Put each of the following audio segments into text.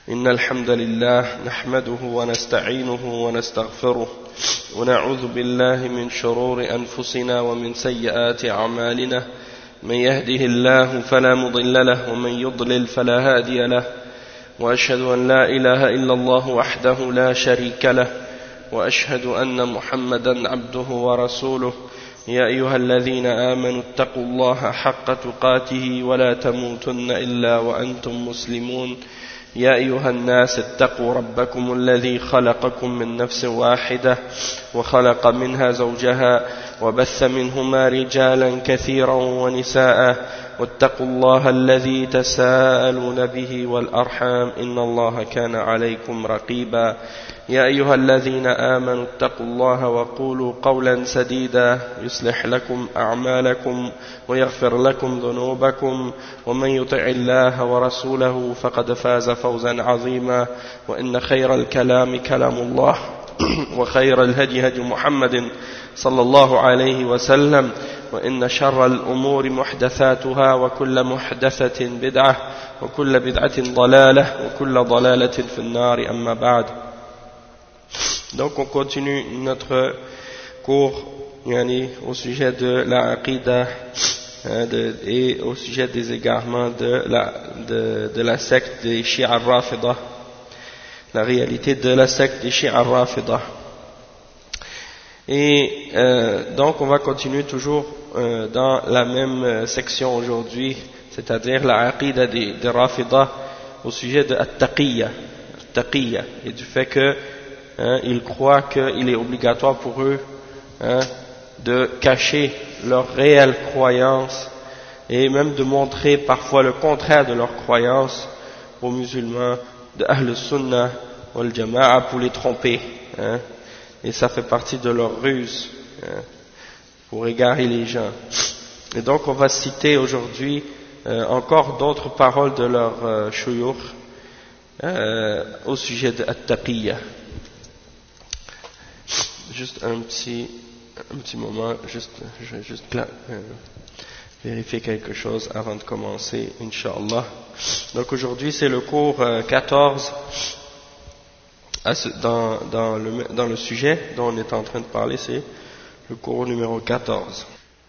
إن الحمد لله نحمده ونستعينه ونستغفره ونعوذ بالله من شرور أنفسنا ومن سيئات أعمالنا من يهده الله فلا مضل له ومن يضلل فلا هادي له وأشهد أن لا إله إلا الله وحده لا شريك له وأشهد أن محمدا عبده ورسوله يا أيها الذين آمنوا اتقوا الله حق تقاته ولا تموتن إلا وأنتم مسلمون يا أيها الناس اتقوا ربكم الذي خلقكم من نفس واحدة وخلق منها زوجها وبث منهما رجالا كثيرا ونساء واتقوا الله الذي تساءلون به والأرحام إن الله كان عليكم رقيبا يا أيها الذين آمنوا اتقوا الله وقولوا قولا سديدا يصلح لكم أعمالكم ويغفر لكم ذنوبكم ومن يطع الله ورسوله فقد فاز فوزا عظيما وإن خير الكلام كلام الله وخير الهدي هدي محمد صلى الله عليه وسلم وإن شر الأمور محدثاتها وكل محدثة بدعة وكل بدعة ضلالة وكل ضلالة في النار أما بعد. Donc on continue notre cours au sujet de la aqidah et au sujet des égarements de la secte des Shia al-Rafida, la réalité de la secte des Shia al-Rafida. Et donc on va continuer toujours dans la même section aujourd'hui, c'est-à-dire la aqidah des Rafida au sujet de at-taqiyya et du fait que ils croient qu'il est obligatoire pour eux de cacher leur réelle croyance et même de montrer parfois le contraire de leur croyance aux musulmans de Ahl Sunnah wal Jama'a pour les tromper, et ça fait partie de leur ruse pour égarer les gens. Et donc on va citer aujourd'hui encore d'autres paroles de leur shuyukh au sujet de at-taqiyya. Juste un petit moment, je vais juste vérifier quelque chose avant de commencer, Inch'Allah. Donc aujourd'hui c'est le cours 14 dans le sujet dont on est en train de parler, c'est le cours numéro 14.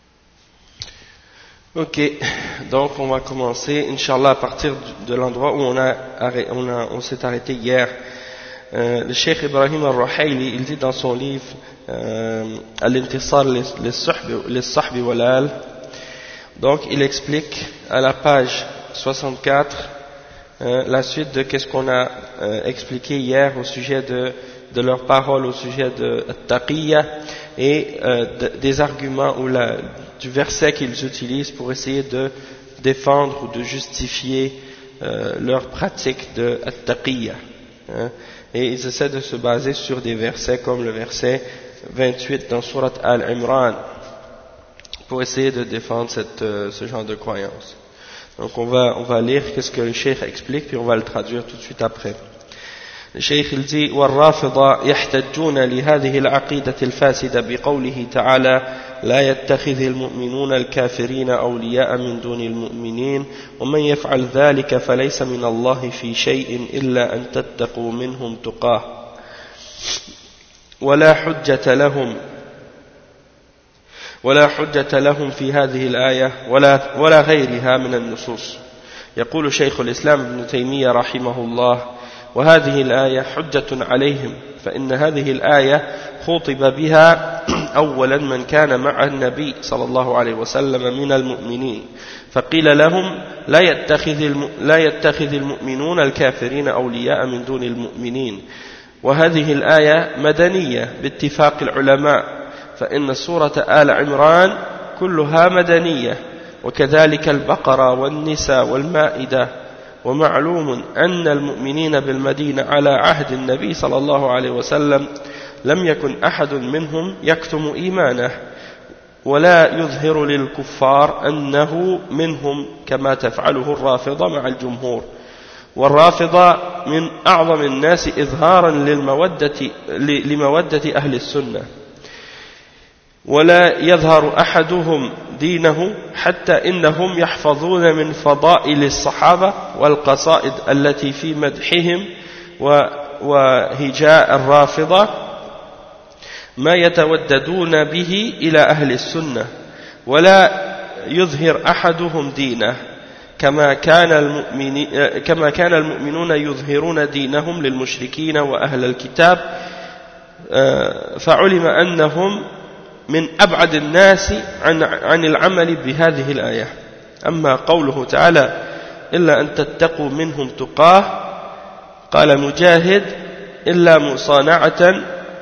Ok, donc on va commencer, Inch'Allah, à partir de l'endroit où on s'est arrêté hier. Le Cheikh Ibrahim al-Ruhayli, il dit dans son livre Al-Intisar lis-Sahbi wal-Al, donc il explique à la page 64 la suite de qu'est-ce qu'on a expliqué hier au sujet de leurs paroles au sujet de Taqiyya et des arguments ou du verset qu'ils utilisent pour essayer de défendre ou de justifier leur pratique de Taqiyya. Et ils essaient de se baser sur des versets comme le verset 28 dans Surat Al-Imran pour essayer de défendre ce genre de croyance. Donc on va lire qu'est-ce que le Cheikh explique puis on va le traduire tout de suite après. Le Cheikh il dit والرافضة يحتجون لهذه العقيدة الفاسدة بقوله تعالى لا يتخذ المؤمنون الكافرين أولياء من دون المؤمنين ومن يفعل ذلك فليس من الله في شيء إلا أن تتقوا منهم تقاه ولا حجة لهم في هذه الآية ولا غيرها من النصوص. يقول شيخ الإسلام ابن تيمية رحمه الله وهذه الآية حجة عليهم فإن هذه الآية خُطِبَ بها أولا من كان مع النبي صلى الله عليه وسلم من المؤمنين فقيل لهم لا يتخذ المؤمنون الكافرين أولياء من دون المؤمنين وهذه الآية مدنية باتفاق العلماء فإن سورة آل عمران كلها مدنية وكذلك البقرة والنساء والمائدة ومعلوم أن المؤمنين بالمدينة على عهد النبي صلى الله عليه وسلم لم يكن أحد منهم يكتم إيمانه ولا يظهر للكفار أنه منهم كما تفعله الرافضة مع الجمهور والرافضة من أعظم الناس إظهارا لمودة أهل السنة ولا يظهر أحدهم دينه حتى إنهم يحفظون من فضائل الصحابة والقصائد التي في مدحهم وهجاء الرافضة ما يتوددون به إلى أهل السنة ولا يظهر أحدهم دينه كما كان المؤمنون يظهرون دينهم للمشركين وأهل الكتاب فعلم أنهم من أبعد الناس عن العمل بهذه الآية. أما قوله تعالى إلا أن تتقوا منهم تقاه قال مجاهد إلا مصانعة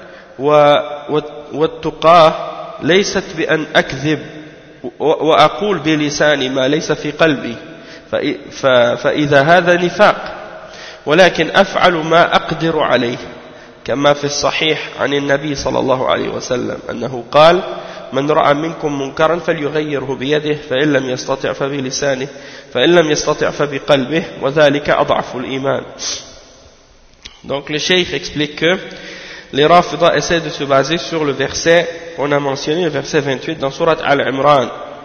والتقاه ليست بأن أكذب وأقول بلساني ما ليس في قلبي فإذا هذا نفاق ولكن أفعل ما أقدر عليه كما في الصحيح عن النبي صلى الله عليه وسلم أنه قال من رأى منكم منكرا فليغيره بيده فإن لم يستطع فبلسانه فإن لم يستطع فبقلبه وذلك أضعف الإيمان. Donc le cheikh explique que les Rafida essaient de se baser sur le verset qu'on a mentionné, le verset 28 dans Surat Al-Imran.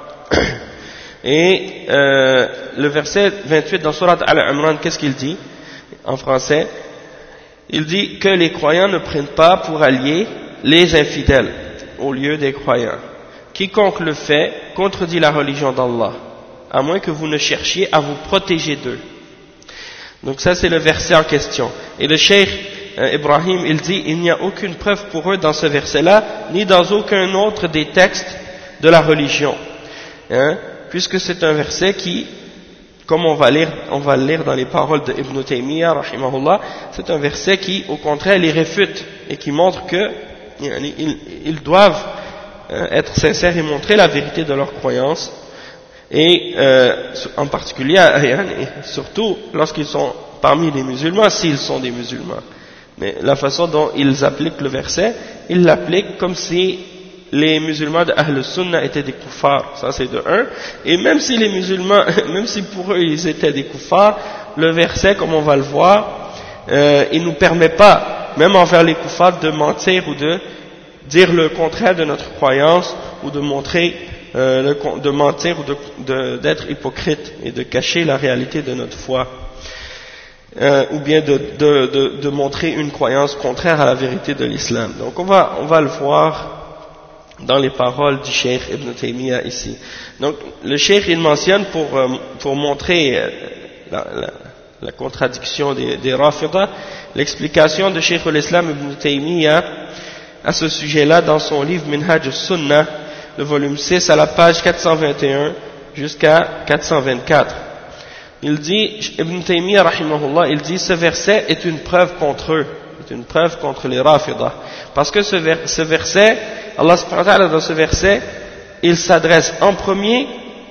Et le verset 28 dans Surat Al-Imran, qu'est-ce qu'il dit en français? Il dit que les croyants ne prennent pas pour alliés les infidèles au lieu des croyants. Quiconque le fait contredit la religion d'Allah, à moins que vous ne cherchiez à vous protéger d'eux. Donc ça c'est le verset en question. Et le cheikh Ibrahim, il dit il n'y a aucune preuve pour eux dans ce verset-là, ni dans aucun autre des textes de la religion. Puisque c'est un verset qui, comme on va le lire dans les paroles de Ibn Taymiyyah, rahimahullah, c'est un verset qui, au contraire, les réfute et qui montre que ils doivent être sincères et montrer la vérité de leur croyance, et en particulier, surtout lorsqu'ils sont parmi les musulmans, s'ils sont des musulmans. Mais la façon dont ils appliquent le verset, ils l'appliquent comme si les musulmans de Ahl Sunnah étaient des kuffars, ça c'est de un, et même si les musulmans, même si pour eux ils étaient des kuffars, le verset, comme on va le voir, il nous permet pas, même envers les kuffars, de mentir ou de dire le contraire de notre croyance, ou de montrer, de mentir ou d'être hypocrite et de cacher la réalité de notre foi, ou bien de montrer une croyance contraire à la vérité de l'islam. Donc on va le voir dans les paroles du cheikh Ibn Taymiyyah ici. Donc le cheikh il mentionne pour montrer la contradiction des Rafida, l'explication de cheikh l'Islam Ibn Taymiyyah à ce sujet-là dans son livre Minhaj al-Sunnah, le volume 6 à la page 421 jusqu'à 424. Il dit, Ibn Taymiyyah rahimahullah, il dit ce verset est une preuve contre eux, est une preuve contre les Rafida, parce que ce verset, Allah subhanahu wa ta'ala dans ce verset, il s'adresse en premier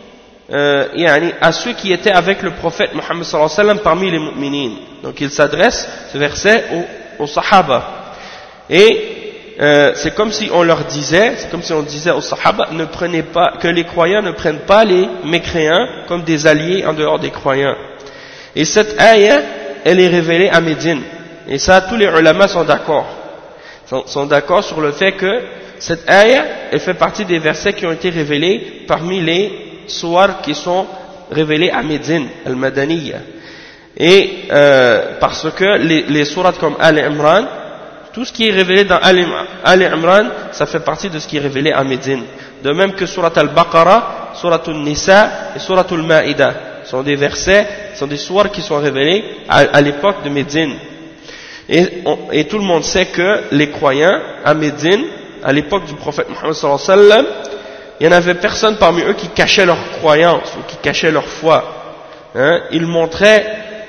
à ceux qui étaient avec le prophète Muhammad sallallahu alayhi wa sallam parmi les mu'minines. Donc il s'adresse, ce verset, aux Sahaba. Et c'est comme si on leur disait, c'est comme si on disait aux Sahaba, que les croyants ne prennent pas les mécréants comme des alliés en dehors des croyants. Et cette ayah, elle est révélée à Médine. Et ça, tous les ulama sont d'accord. Sont d'accord sur le fait que cette ayah, elle fait partie des versets qui ont été révélés parmi les sourates qui sont révélés à Médine, al-Madaniyya. Et parce que les sourates comme Al-Imran, tout ce qui est révélé dans Al-Imran, ça fait partie de ce qui est révélé à Médine. De même que Surat Al-Baqarah, Surat Al-Nisa et Surat Al-Ma'ida sont des versets, sont des sourates qui sont révélés à l'époque de Médine. Et tout le monde sait que les croyants à Médine, à l'époque du prophète Muhammad sallallahu alayhi wa sallam, il n'y en avait personne parmi eux qui cachait leur croyance ou qui cachait leur foi. Ils montraient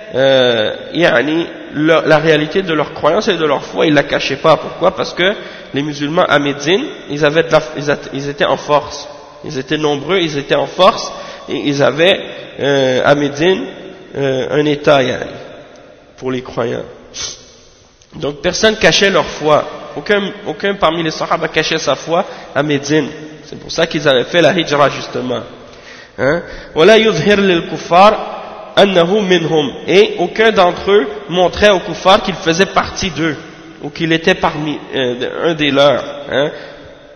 la réalité de leur croyance et de leur foi, ils la cachaient pas. Pourquoi? Parce que les musulmans à Médine, ils étaient en force, ils étaient nombreux, ils étaient en force, et ils avaient à Médine un état pour les croyants. Donc personne cachait leur foi, aucun parmi les Sahaba cachait sa foi à Médine. C'est pour ça qu'ils avaient fait la hijra justement. Wala yuzhir lil kuffar annahu minhum, et aucun d'entre eux montrait aux kuffars qu'il faisait partie d'eux ou qu'il était parmi un des leurs,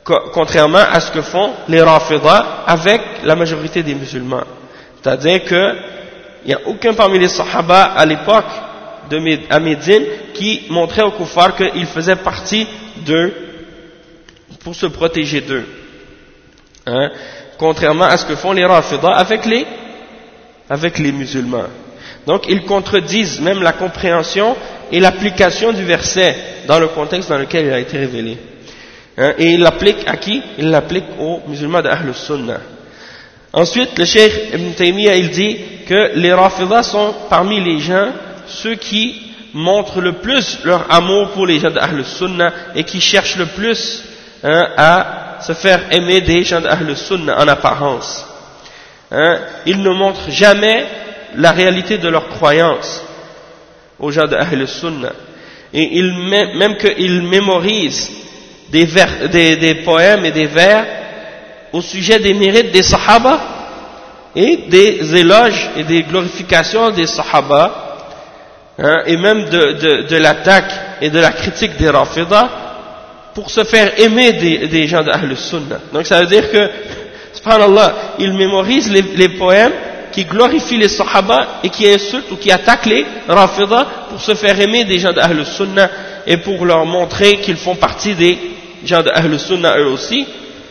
contrairement à ce que font les Rafida avec la majorité des musulmans. C'est-à-dire qu'il n'y a aucun parmi les Sahaba à l'époque à Médine qui montrait aux kuffars qu'ils faisaient partie d'eux pour se protéger d'eux. Hein? Contrairement à ce que font les Rafida avec les musulmans. Donc ils contredisent même la compréhension et l'application du verset dans le contexte dans lequel il a été révélé. Hein? Et ils l'appliquent à qui? Ils l'appliquent aux musulmans d'Ahl Sunnah. Ensuite, le Cheikh Ibn Taymiyyah, il dit que les Rafida sont parmi les gens ceux qui montrent le plus leur amour pour les gens d'Ahl Sunnah et qui cherchent le plus à se faire aimer des gens d'Ahl Sunnah en apparence. Ils ne montrent jamais la réalité de leur croyance aux gens d'Ahl Sunnah. Et même qu'ils mémorisent des poèmes et des vers au sujet des mérites des Sahaba et des éloges et des glorifications des Sahaba, et même de l'attaque et de la critique des Rafida pour se faire aimer des gens d'Ahl Sunnah. Donc ça veut dire que, subhanallah, ils mémorisent les poèmes qui glorifient les Sahaba et qui insultent ou qui attaquent les Rafida pour se faire aimer des gens d'Ahl Sunnah et pour leur montrer qu'ils font partie des gens d'Ahl Sunnah eux aussi.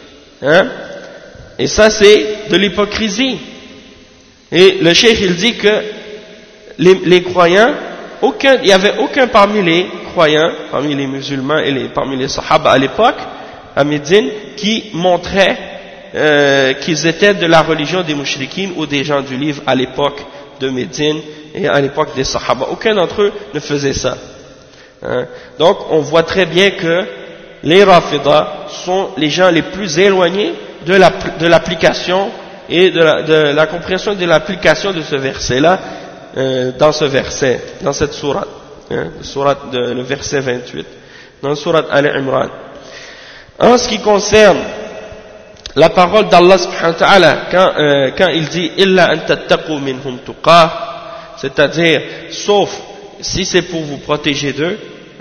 Et ça c'est de l'hypocrisie. Et le cheikh il dit que les croyants, il n'y avait aucun parmi les croyants, parmi les musulmans et parmi les sahaba à l'époque, à Médine, qui montrait qu'ils étaient de la religion des mouchriquines ou des gens du livre à l'époque de Médine et à l'époque des sahaba. Aucun d'entre eux ne faisait ça. Donc on voit très bien que les Rafida sont les gens les plus éloignés de l'application et de la compréhension de l'application de ce verset-là, dans ce verset, dans cette sourate, le verset 28, dans la sourate Al-Imran. En ce qui concerne la parole d'Allah subhanahu wa ta'ala, quand il dit « Illa an tattaqu minhum tuqah », c'est-à-dire, sauf si c'est pour vous protéger d'eux,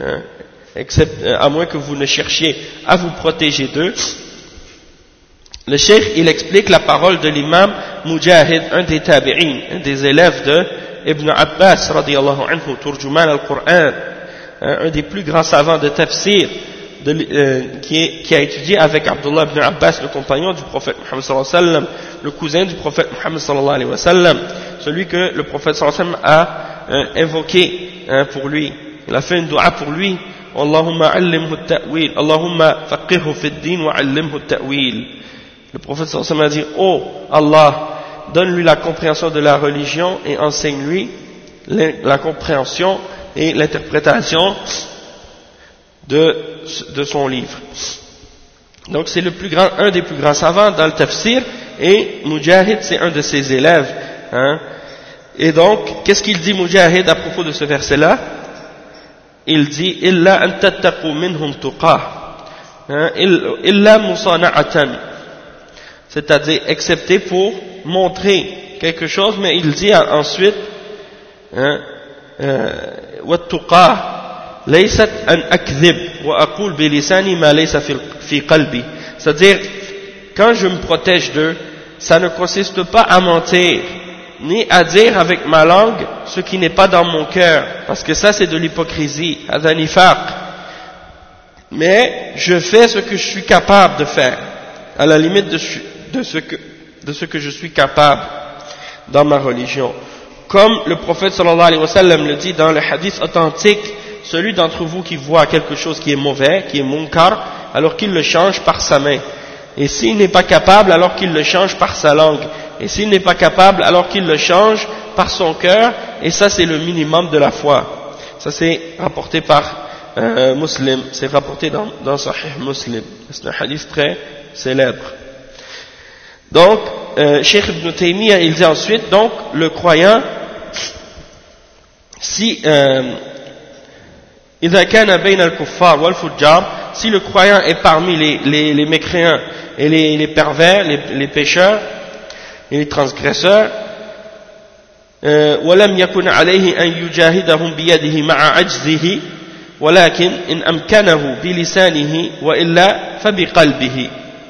à moins que vous ne cherchiez à vous protéger d'eux. Le cheikh, il explique la parole de l'imam Mujahid, un des tabi'in, un des élèves de Ibn Abbas, radiyallahu anhu, turjuman al-Qur'an, un des plus grands savants de tafsir, qui a étudié avec Abdullah ibn Abbas, le compagnon du prophète Muhammad sallallahu alayhi wa sallam, le cousin du prophète Muhammad sallallahu alayhi wa sallam, celui que le prophète sallallahu alayhi wa sallam a invoqué pour lui. Il a fait une dua pour lui. Allahumma allimhu at-ta'wil, Allahumma faqihhu fi ad-din wa allimhu at-ta'wil. Le prophète sallallahu alayhi wa sallam a dit, oh Allah, donne-lui la compréhension de la religion et enseigne-lui la compréhension et l'interprétation de son livre. Donc c'est un des plus grands savants dans le tafsir, et Mujahid c'est un de ses élèves. Et donc, qu'est-ce qu'il dit Mujahid à propos de ce verset-là? Il dit, illa an tattaqu minhum tuqah, illa musana'atan, c'est-à-dire excepté pour montrer quelque chose, mais il dit ensuite, wa tuqah laysat an akdhib wa aqul bi lisani ma laysa fi qalbi, c'est-à-dire quand je me protège d'eux, ça ne consiste pas à mentir ni à dire avec ma langue ce qui n'est pas dans mon cœur, parce que ça c'est de l'hypocrisie, hada nifaq, mais je fais ce que je suis capable de faire, à la limite de ce que je suis capable dans ma religion. Comme le prophète sallallahu alayhi wa sallam le dit dans le hadith authentique, celui d'entre vous qui voit quelque chose qui est mauvais, qui est munkar, alors qu'il le change par sa main. Et s'il n'est pas capable, alors qu'il le change par sa langue. Et s'il n'est pas capable, alors qu'il le change par son cœur. Et ça, c'est le minimum de la foi. Ça, c'est rapporté par Muslim. C'est rapporté dans Sahih Muslim. C'est un hadith très célèbre. Donc, Cheikh Ibn Taymiyyah, il dit ensuite, donc, le croyant, si si le croyant est parmi les mécréants et les pervers, les pécheurs et les transgresseurs, ولم يكن عليه أن يجاهدهم بيده مع عجزه ولكن إن أمكنه بلسانه وإلا فبقلبه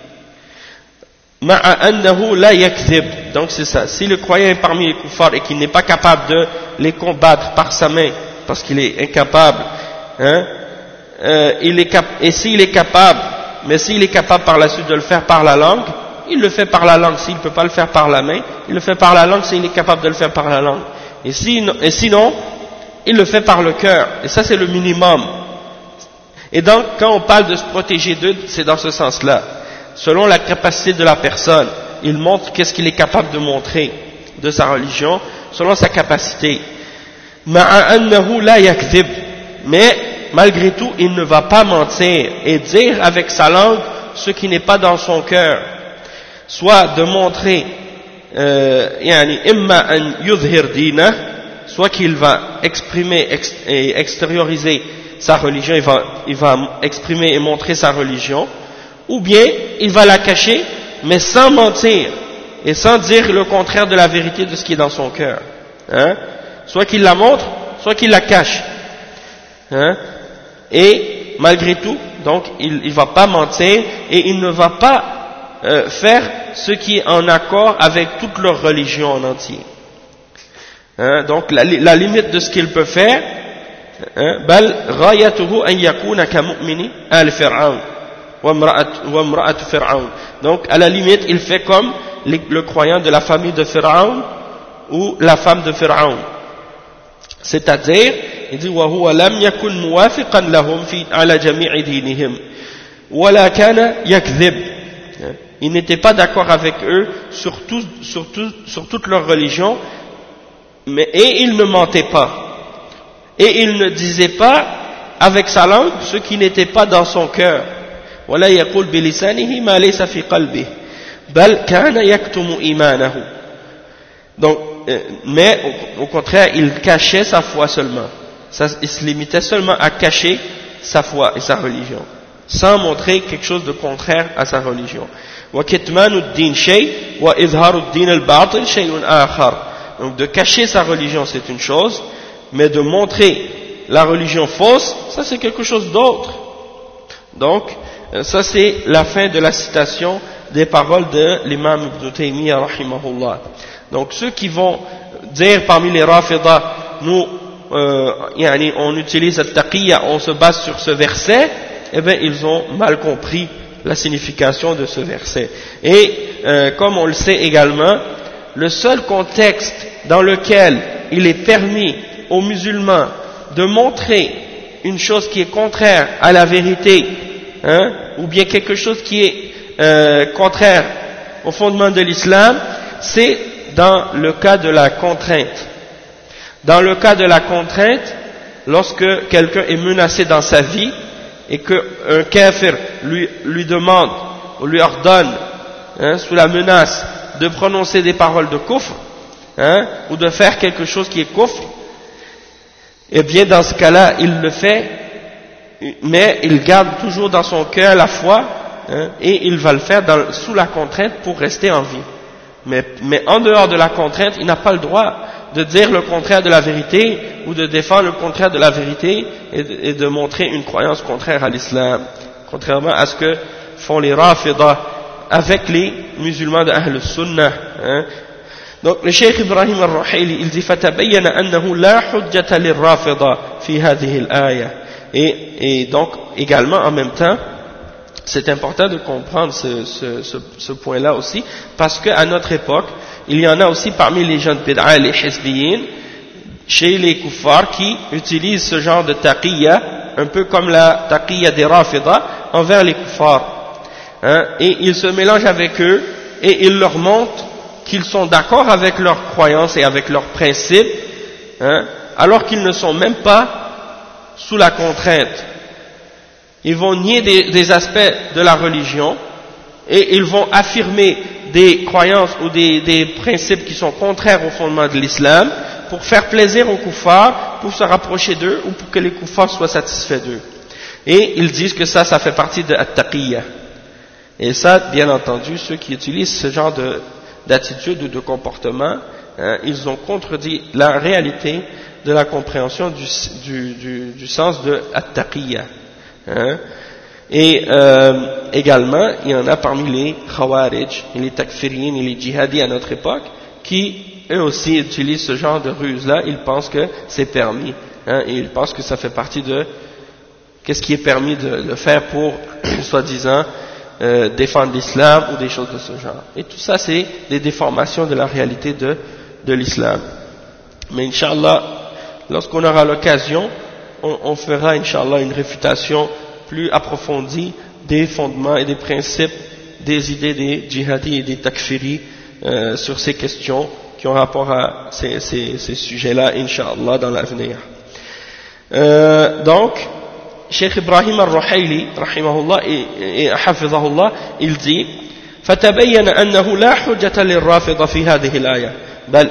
مع أنه لا يكذب. Donc c'est ça, si le croyant est parmi les kuffars et qu'il n'est pas capable de les combattre par sa main parce qu'il est incapable, hein, et s'il est capable, mais s'il est capable par la suite de le faire par la langue, il le fait par la langue. S'il ne peut pas le faire par la main, il le fait par la langue s'il est capable de le faire par la langue. Et sinon, il le fait par le cœur. Et ça, c'est le minimum. Et donc, quand on parle de se protéger d'eux, c'est dans ce sens-là. Selon la capacité de la personne, il montre qu'est-ce qu'il est capable de montrer de sa religion, selon sa capacité. Mais, malgré tout, il ne va pas mentir et dire avec sa langue ce qui n'est pas dans son cœur. Soit de montrer, soit qu'il va exprimer et extérioriser sa religion, il va exprimer et montrer sa religion, ou bien il va la cacher, mais sans mentir et sans dire le contraire de la vérité de ce qui est dans son cœur. Hein? Soit qu'il la montre, soit qu'il la cache. Hein? Et malgré tout, donc il va pas mentir et il ne va pas faire ce qui est en accord avec toute leur religion en entier. Hein? Donc la limite de ce qu'il peut faire, bal ghayatuhu an yakuna ka mu'mini al fir'aun wa imra'atu fir'aun. Donc à la limite il fait comme le croyant de la famille de Fir'aun ou la femme de Fir'aun, c'est-à-dire il dit wa huwa lam yakun muwafiqan lahum fi ala jami'i dinihim wa la kana yakdhib. Il n'était pas d'accord avec eux sur toute leur religion, et il ne mentait pas. Et il ne disait pas avec sa langue ce qui n'était pas dans son cœur. وَلَا يَقُولْ بِلِسَانِهِ مَا لَيْسَ فِي قَلْبِهِ بَلْ كَانَ يَكْتُمُ إِيمَانَهُ. Donc, mais au contraire, il cachait sa foi seulement. Il se limitait seulement à cacher sa foi et sa religion, sans montrer quelque chose de contraire à sa religion. وَكِتْمَانُ الدِّينِ شَيْءٍ وَإِظْهَارُ الدِّينِ الْبَاطِلِ شَيْءٌ آخَرُ. Donc de cacher sa religion c'est une chose, mais de montrer la religion fausse, ça c'est quelque chose d'autre. Donc ça c'est la fin de la citation des paroles de l'imam Ibn Taymiyyah rahimahullah. Donc ceux qui vont dire parmi les Rafidah, nous on utilise at-taqiyya, on se base sur ce verset, eh bien ils ont mal compris la signification de ce verset. Et comme on le sait également, le seul contexte dans lequel il est permis aux musulmans de montrer une chose qui est contraire à la vérité, hein, ou bien quelque chose qui est contraire au fondement de l'islam, c'est dans le cas de la contrainte. Dans le cas de la contrainte, lorsque quelqu'un est menacé dans sa vie et qu'un kafir lui demande ou lui ordonne, hein, sous la menace de prononcer des paroles de kufr, hein, ou de faire quelque chose qui est kufr, eh bien dans ce cas-là il le fait, mais il garde toujours dans son cœur la foi, hein, et il va le faire sous la contrainte pour rester en vie. Mais en dehors de la contrainte, il n'a pas le droit de dire le contraire de la vérité ou de défendre le contraire de la vérité et de montrer une croyance contraire à l'islam, contrairement à ce que font les Rafidah avec les musulmans de Ahl al-Sunnah. Hein. Donc le Cheikh Ibrahim al-Ruhaili, il dit فَتَبَيَّنَ أَنَّهُ لَا حُجَّةَ لِلرَّافِضَةِ فِي هَذِهِ الْآيَةِ. Et donc également en même temps, c'est important de comprendre ce point-là aussi, parce qu'à notre époque, il y en a aussi parmi les gens de bid'a, les hizbiyin, chez les kuffars, qui utilisent ce genre de taqiyya, un peu comme la taqiyya des Rafidah, envers les kuffars. Hein, et ils se mélangent avec eux, et ils leur montrent qu'ils sont d'accord avec leurs croyances et avec leurs principes, hein, alors qu'ils ne sont même pas sous la contrainte. Ils vont nier des aspects de la religion et ils vont affirmer des croyances ou des principes qui sont contraires au fondement de l'islam pour faire plaisir aux kuffars, pour se rapprocher d'eux ou pour que les kuffars soient satisfaits d'eux. Et ils disent que ça fait partie de at-taqiyya. Et ça, bien entendu, ceux qui utilisent ce genre d'attitude ou de comportement, hein, ils ont contredit la réalité de la compréhension du sens de at-taqiyya. Hein. Et également, il y en a parmi les khawarij, et les takfiriyin et les djihadis à notre époque, qui eux aussi utilisent ce genre de ruse-là. Ils pensent que c'est permis, hein, et ils pensent que ça fait partie de qu'est-ce qui est permis de le faire pour, soi-disant, défendre l'islam ou des choses de ce genre. Et tout ça, c'est des déformations de la réalité de l'islam. Mais Inch'Allah, lorsqu'on aura l'occasion, on fera Inch'Allah une réfutation plus approfondie des fondements et des principes des idées des djihadis et des takfiris sur ces questions qui ont rapport à ces sujets-là, Inch'Allah, dans l'avenir. Donc, Cheikh Ibrahim al-Ruhayli, rahimahullah et hafizahullah, il dit فَتَبَيَّنَ أَنَّهُ لَا حُجَّةَ لِلرَّافِضَ فِي هذه الآية بل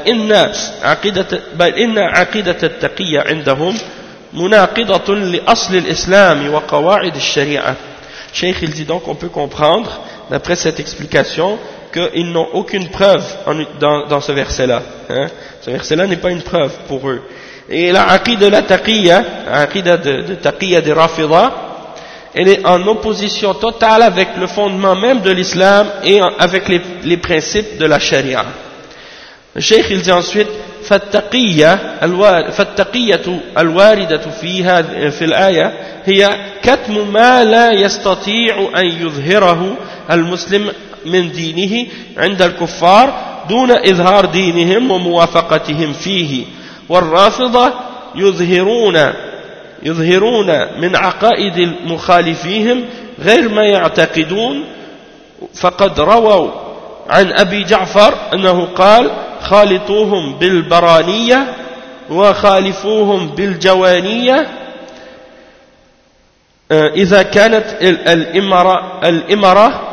إن عقيدة التقية عندهم مناقضة لأصل الإسلام وقواعد الشريعة. Cheikh il dit donc on peut comprendre d'après cette explication qu'ils n'ont aucune preuve dans ce verset-là. Hein? Ce verset-là n'est pas une preuve pour eux. Et la aqida de la taqiyya, l'aqida de taqiyya des Rafida, elle est en opposition totale avec le fondement même de l'islam et avec les principes de la charia. Le cheikh il dit ensuite فالتقية الواردة في الآية هي كتم ما لا يستطيع أن يظهره المسلم من دينه عند الكفار دون إظهار دينهم وموافقتهم فيه والرافضة يظهرون من عقائد مخالفيهم غير ما يعتقدون فقد رووا عن أبي جعفر أنه قال خالطوهم بالبرانية وخالفوهم بالجوانية إذا كانت الإمارة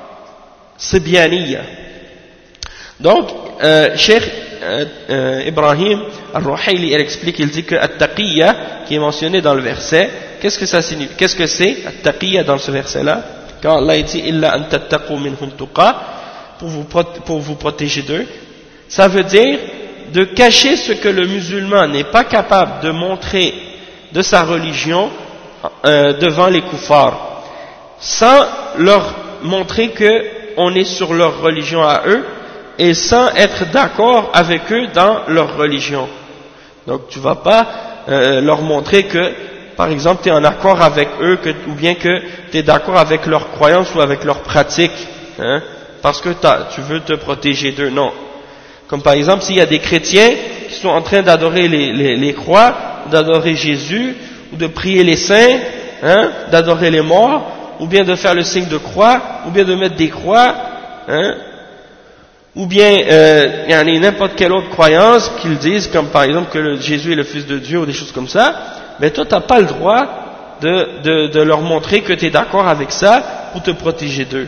صبيانية. Donc Cheikh Ibrahim al-Ruhayli explique, il dit que at-taqiyya qui est mentionné dans le verset, qu'est-ce que ça signifie, qu'est-ce que c'est at-taqiyya dans ce verset là, quand Allah dit illa an tattaqu minhum tuqa, pour vous protéger d'eux, ça veut dire de cacher ce que le musulman n'est pas capable de montrer de sa religion devant les kuffars, sans leur montrer que on est sur leur religion à eux et sans être d'accord avec eux dans leur religion. Donc tu vas pas leur montrer que, par exemple, tu es en accord avec eux ou bien que tu es d'accord avec leurs croyances ou avec leurs pratiques, hein, parce que tu veux te protéger d'eux. Non. Comme par exemple, s'il y a des chrétiens qui sont en train d'adorer les croix, d'adorer Jésus, ou de prier les saints, hein, d'adorer les morts, ou bien de faire le signe de croix, ou bien de mettre des croix, hein, ou bien n'importe quelle autre croyance qu'ils disent, comme par exemple que Jésus est le Fils de Dieu, ou des choses comme ça, mais toi tu n'as pas le droit de leur montrer que tu es d'accord avec ça pour te protéger d'eux.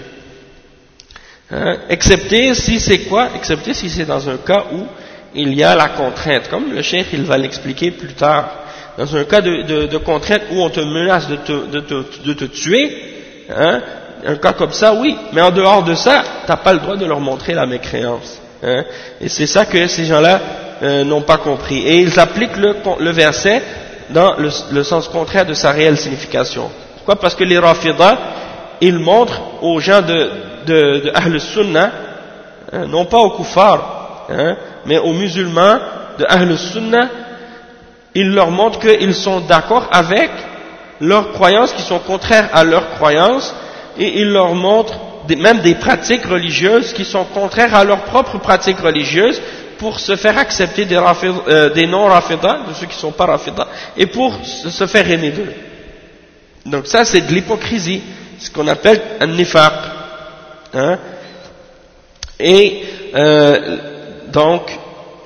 Hein, excepté si c'est quoi? Excepté si c'est dans un cas où il y a la contrainte, comme le cheikh il va l'expliquer plus tard. Dans un cas de contrainte où on te menace de te tuer, hein, un cas comme ça, oui, mais en dehors de ça, t'as pas le droit de leur montrer la mécréance. Hein, et c'est ça que ces gens-là n'ont pas compris. Et ils appliquent le verset dans le sens contraire de sa réelle signification. Pourquoi? Parce que les Rafidah, ils montrent aux gens de Ahl Sunnah, hein, non pas aux kuffars, hein, mais aux musulmans de Ahl Sunnah, ils leur montrent qu'ils sont d'accord avec leurs croyances qui sont contraires à leurs croyances, et ils leur montrent même des pratiques religieuses qui sont contraires à leurs propres pratiques religieuses pour se faire accepter des non-Rafidah, de ceux qui ne sont pas Rafidah, et pour se faire aimer d'eux. Donc ça c'est de l'hypocrisie, ce qu'on appelle un nifaq. Hein? Et donc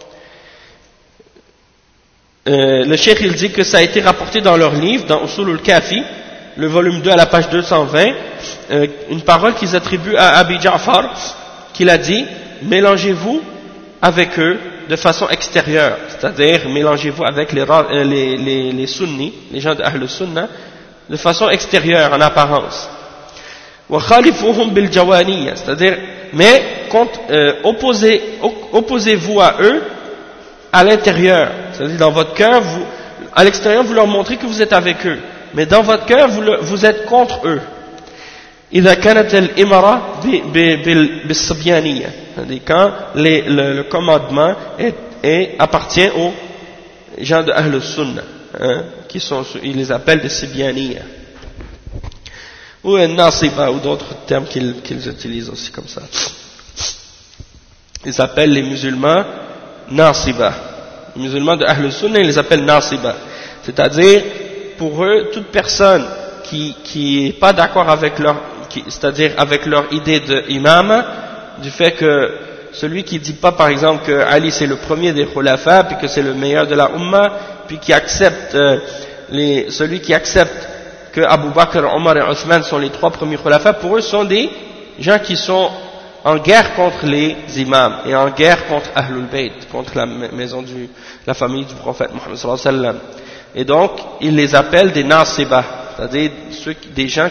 le cheikh il dit que ça a été rapporté dans leur livre, dans Usul al-Kafi, le volume 2 à la page 220, une parole qu'ils attribuent à Abi Ja'far, qu'il a dit: mélangez-vous avec eux de façon extérieure, c'est-à-dire mélangez-vous avec les sunnis, les gens de Ahl Sunnah, de façon extérieure, en apparence. Wa khalifuhum bil jawaniyya, c'est-à-dire, mais opposez-vous à eux à l'intérieur, c'est-à-dire dans votre cœur, à l'extérieur vous leur montrez que vous êtes avec eux, mais dans votre cœur vous êtes contre eux. إذا كانت الإمارة بالصبيانية, c'est-à-dire quand le commandement appartient aux gens de Ahl Sunnah, ils les appellent des Sibyaniya, ou Nasiba, ou d'autres termes qu'ils utilisent aussi comme ça. Ils appellent les musulmans Nasiba. Les musulmans de Ahl Sunnah, ils les appellent Nasiba. C'est-à-dire, pour eux, toute personne qui est pas d'accord avec c'est-à-dire avec leur idée d'imam, du fait que celui qui dit pas par exemple que Ali c'est le premier des khulafa, puis que c'est le meilleur de la Ummah, puis qui accepte celui qui accepte que Abu Bakr, Omar et Othman sont les trois premiers khulafa, pour eux sont des gens qui sont en guerre contre les imams et en guerre contre Ahlul Bayt, contre la famille du prophète Mohammed sallallahu alayhi wa sallam. Et donc ils les appellent des Nasiba, c'est-à-dire des gens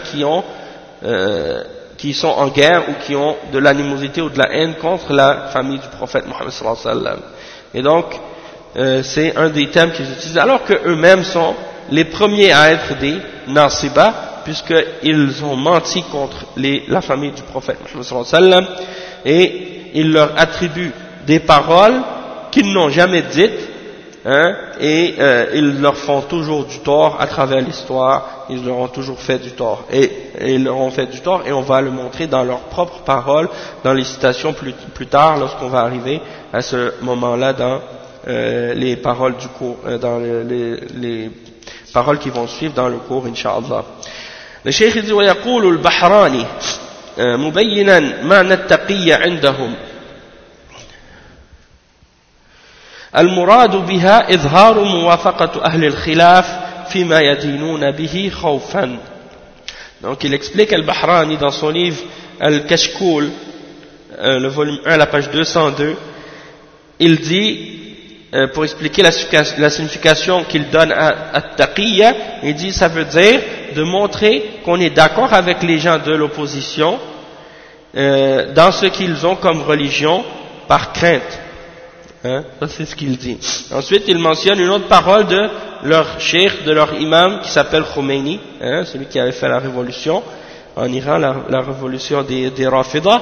qui sont en guerre ou qui ont de l'animosité ou de la haine contre la famille du prophète Mohammed sallallahu alayhi wa sallam. Et donc c'est un des termes qu'ils utilisent, alors qu'eux-mêmes sont les premiers à être des Nasiba, puisqu'ils ont menti contre la famille du prophète Mohammed sallallahu alayhi wa sallam, et ils leur attribuent des paroles qu'ils n'ont jamais dites, et ils leur font toujours du tort à travers l'histoire. Ils leur ont toujours fait du tort, et ils leur ont fait du tort, et on va le montrer dans leurs propres paroles, dans les citations plus tard, lorsqu'on va arriver à ce moment-là dans les paroles du cours, dans les paroles qui vont suivre dans le cours, Inch'Allah. Le Cheikh dit ويقول البحراني مبينا معنى التقية عندهم المراد بها إظهار موافقة أهل الخلاف فيما يدينون به خوفا. Donc il explique Al-Bahrani dans son livre Al-Kashkoul, le volume 1, la page 202, il dit, pour expliquer la signification qu'il donne à Taqiyya, il dit ça veut dire de montrer qu'on est d'accord avec les gens de l'opposition dans ce qu'ils ont comme religion par crainte. Ça c'est ce qu'il dit. Ensuite il mentionne une autre parole de leur cheikh, de leur imam qui s'appelle Khomeini, celui qui avait fait la révolution en Iran, la révolution des Rafida.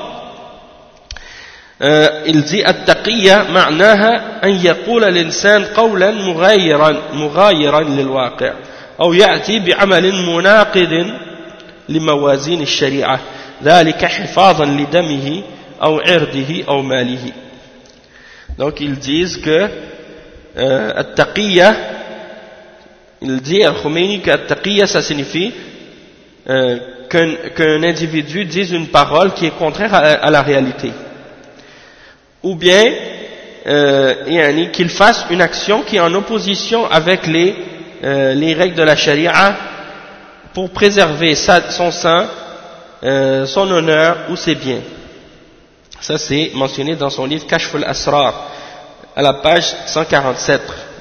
Il dit التقية معناها أن يقول الإنسان قولا مغايرا للواقع أو يأتي بعمل مناقض لموازين الشريعة ذلك حفاظا لدمه أو عرضه أو ماله. Donc ils disent que التقية, il dit à Khomeini que التقية ça signifie qu'un individu dise une parole qui est contraire à la réalité, ou bien qu'il fasse une action qui est en opposition avec les règles de la charia pour préserver son sang, son honneur ou ses biens. Ça c'est mentionné dans son livre Kashf al-Asrar, à la page 147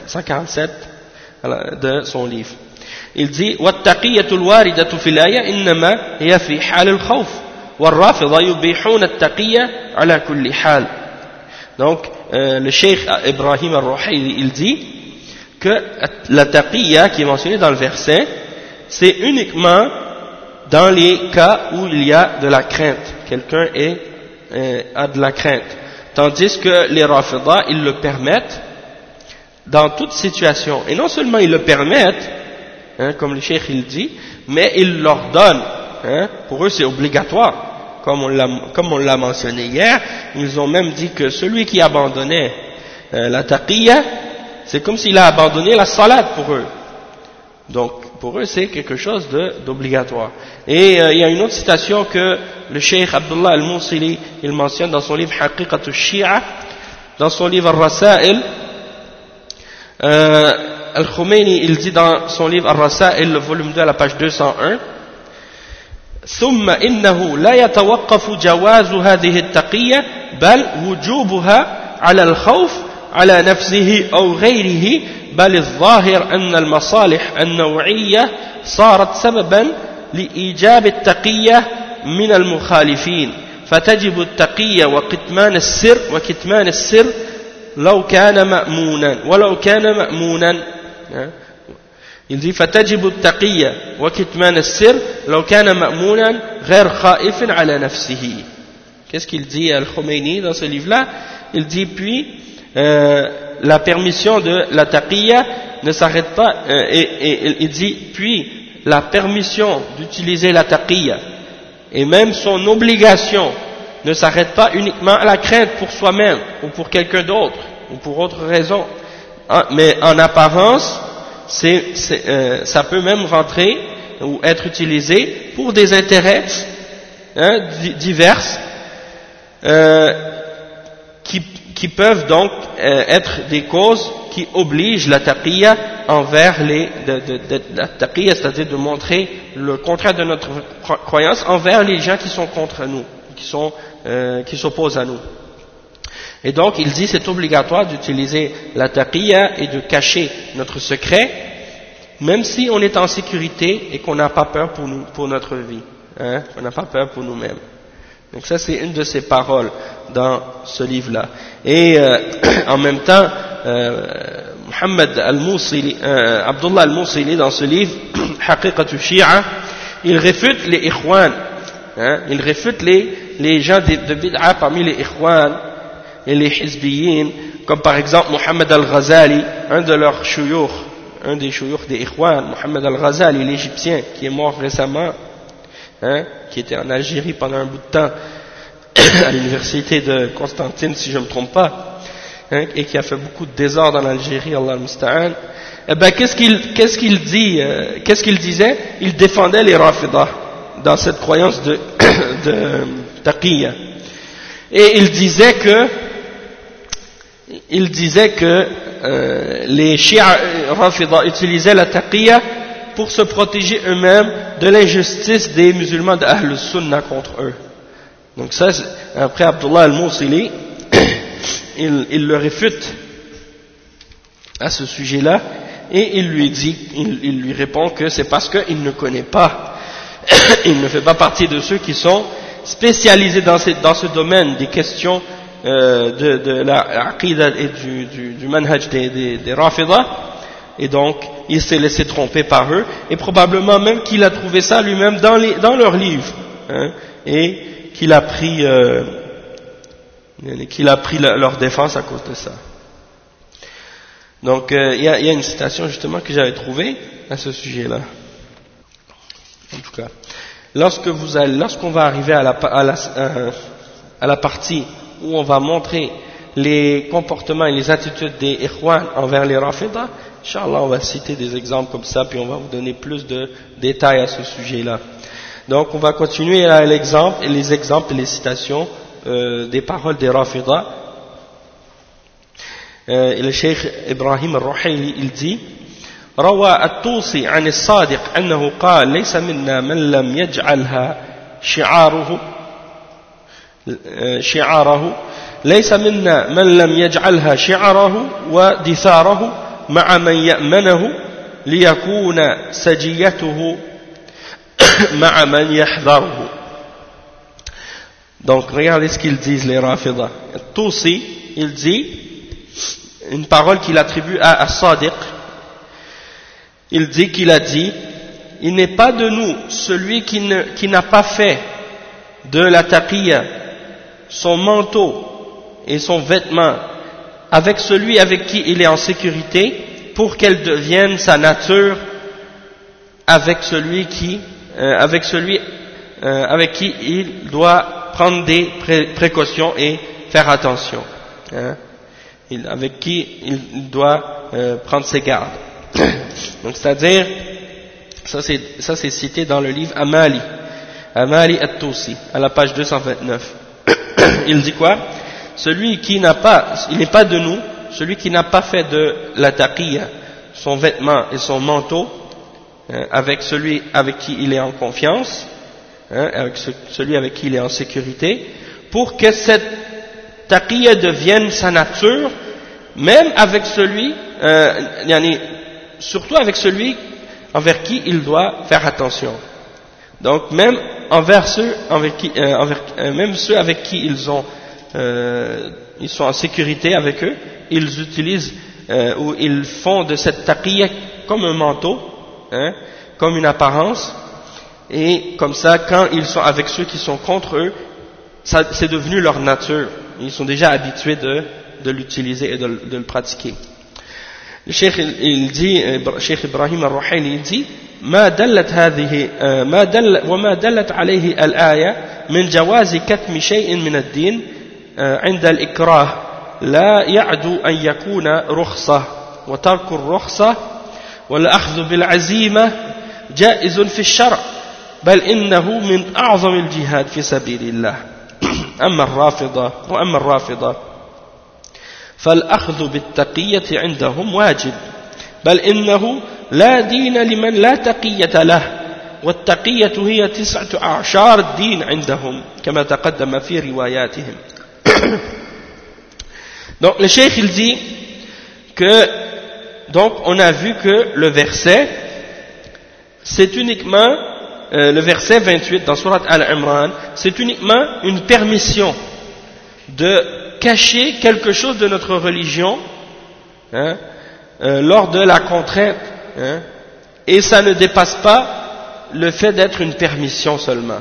de son livre. Il dit وَالتَّقِيَّةُ الْوَارِدَةُ فِي الْآيَةِ إِنَّمَا هي في حال الخوف والرافضة يبيحون التقية على كل حال. Donc le cheikh Ibrahim al-Ruhayli il dit que la taqiyya qui est mentionnée dans le verset, c'est uniquement dans les cas où il y a de la crainte, quelqu'un a de la crainte, tandis que les Rafidah ils le permettent dans toute situation, et non seulement ils le permettent, comme le cheikh il dit, mais ils leur donnent, pour eux c'est obligatoire. Comme on l'a mentionné hier, ils ont même dit que celui qui abandonnait la taqiyya, c'est comme s'il a abandonné la salat pour eux. Donc pour eux c'est quelque chose d'obligatoire. Et il y a une autre citation que le cheikh Abdullah al-Mawsili il mentionne dans son livre Haqiqatu al-Shi'a, dans son livre Al-Rasail. Al-Khomeini il dit dans son livre Al-Rasail, le volume 2 à la page 201, ثم إنه لا يتوقف جواز هذه التقية بل وجوبها على الخوف على نفسه أو غيره، بل الظاهر أن المصالح النوعية صارت سببا لإيجاب التقية من المخالفين، فتجب التقية وكتمان السر لو كان مأمونا ولو كان مأمونا. Il dit فتجب التقية وكتمان السر لو كان مأمونا غير خائف على نفسه. Qu'est-ce qu'il dit Al-Khomeini dans ce livre-là? Il dit puis la permission de la taqiyya ne s'arrête pas, et il dit puis la permission d'utiliser la taqiyya et même son obligation ne s'arrête pas uniquement à la crainte pour soi-même ou pour quelqu'un d'autre ou pour autre raison, mais en apparence ça peut même rentrer ou être utilisé pour des intérêts divers qui peuvent donc être des causes qui obligent la taqiyya envers la taqiyya, c'est-à-dire de montrer le contraire de notre croyance envers les gens qui sont contre nous, qui s'opposent à nous. Et donc il dit c'est obligatoire d'utiliser la taqiyya et de cacher notre secret, même si on est en sécurité et qu'on n'a pas peur pour notre vie, on n'a pas peur pour nous-mêmes. Donc ça c'est une de ses paroles dans ce livre-là. Et en même temps, Muhammad al-Musili, Abdullah al-Musili dans ce livre, Haqiqatu Shi'a, il réfute les ikhwan, il réfute les gens de bid'a parmi les ikhwan et les hizbiyin, comme par exemple Muhammad al-Ghazali, un de leurs shuyukh, un des shuyukh des ikhwan, Muhammad al-Ghazali, l'Égyptien, qui est mort récemment, qui était en Algérie pendant un bout de temps, à l'université de Constantine, si je ne me trompe pas, et qui a fait beaucoup de désordre en Algérie, Allah al-Musta'an. Eh ben, qu'est-ce qu'il disait? Il défendait les Rafidah dans cette croyance de taqiyya. Et il disait que les Shia Rafidah utilisaient la taqiyya pour se protéger eux-mêmes de l'injustice des musulmans d'Ahl Sunnah contre eux. Donc ça, après Abdullah al-Musili, il le réfute à ce sujet-là, et il lui répond que c'est parce qu'il ne connaît pas, il ne fait pas partie de ceux qui sont spécialisés dans ce domaine des questions de la aqida et du manhaj des Rafidah, et donc il s'est laissé tromper par eux, et probablement même qu'il a trouvé ça lui-même dans leurs livres, et qu'il a pris leur défense à cause de ça. Donc il y a une citation justement que j'avais trouvée à ce sujet-là. En tout cas, lorsqu'on va arriver à la partie où on va montrer les comportements et les attitudes des ikhwan envers les Rafidah, Inch'Allah on va citer des exemples comme ça, puis on va vous donner plus de détails à ce sujet-là. Donc on va continuer à l'exemple et les exemples et les citations des paroles des Rafidah. Le Cheikh Ibrahim al-Ruhayli il dit روى الطوسي عن الصادق أنه قال ليس منا من لم يجعلها شعاره ليس منا من لم يجعلها شعاره ودثاره مع من يأمنه ليكون سجيته مع من يحذره. Donc regardez ce qu'ils disent les Rafidah. Tousi, il dit une parole qu'il attribue à As-Sadiq. Il dit qu'il a dit: il n'est pas de nous celui qui n'a pas fait de la taqiyya son manteau et son vêtement avec celui avec qui il est en sécurité, pour qu'elle devienne sa nature avec celui avec qui il doit prendre des précautions et faire attention, avec qui il doit prendre ses gardes. Donc c'est-à-dire, ça c'est cité dans le livre Amali at-Tusi, à la page 229. Il dit quoi? Celui qui n'a pas, il n'est pas de nous, celui qui n'a pas fait de la taqiyya son vêtement et son manteau avec celui avec qui il est en confiance, avec celui avec qui il est en sécurité, pour que cette taqiyya devienne sa nature, même avec celui, surtout avec celui envers qui il doit faire attention. Donc même envers ceux avec qui, même ceux avec qui ils ont ils sont en sécurité avec eux, ils utilisent ou ils font de cette taqiyya comme un manteau, hein, comme une apparence, et comme ça, quand ils sont avec ceux qui sont contre eux, c'est devenu leur nature. Ils sont déjà habitués de l'utiliser et de le pratiquer. Le Cheikh il dit, Cheikh Ibrahim al-Ruhayli il dit, ما دلت عليه الآية من جواز كتم شيء من الدين عند الإكراه لا يعدو أن يكون رخصة وترك الرخصة والأخذ بالعزيمة جائز في الشرع بل إنه من أعظم الجهاد في سبيل الله أما الرافضة فالأخذ بالتقية عندهم واجب بل إنه لا دين لمن لا تقية له والتقية هي 9 أعشار الدين عندهم كما تقدم في رواياتهم. Donc le cheikh il dit que donc on a vu que le verset c'est uniquement le verset 28 dans Sourate Al-Imran, c'est uniquement une permission de cacher quelque chose de notre religion, hein, lors de la contrainte, hein, et ça ne dépasse pas le fait d'être une permission seulement,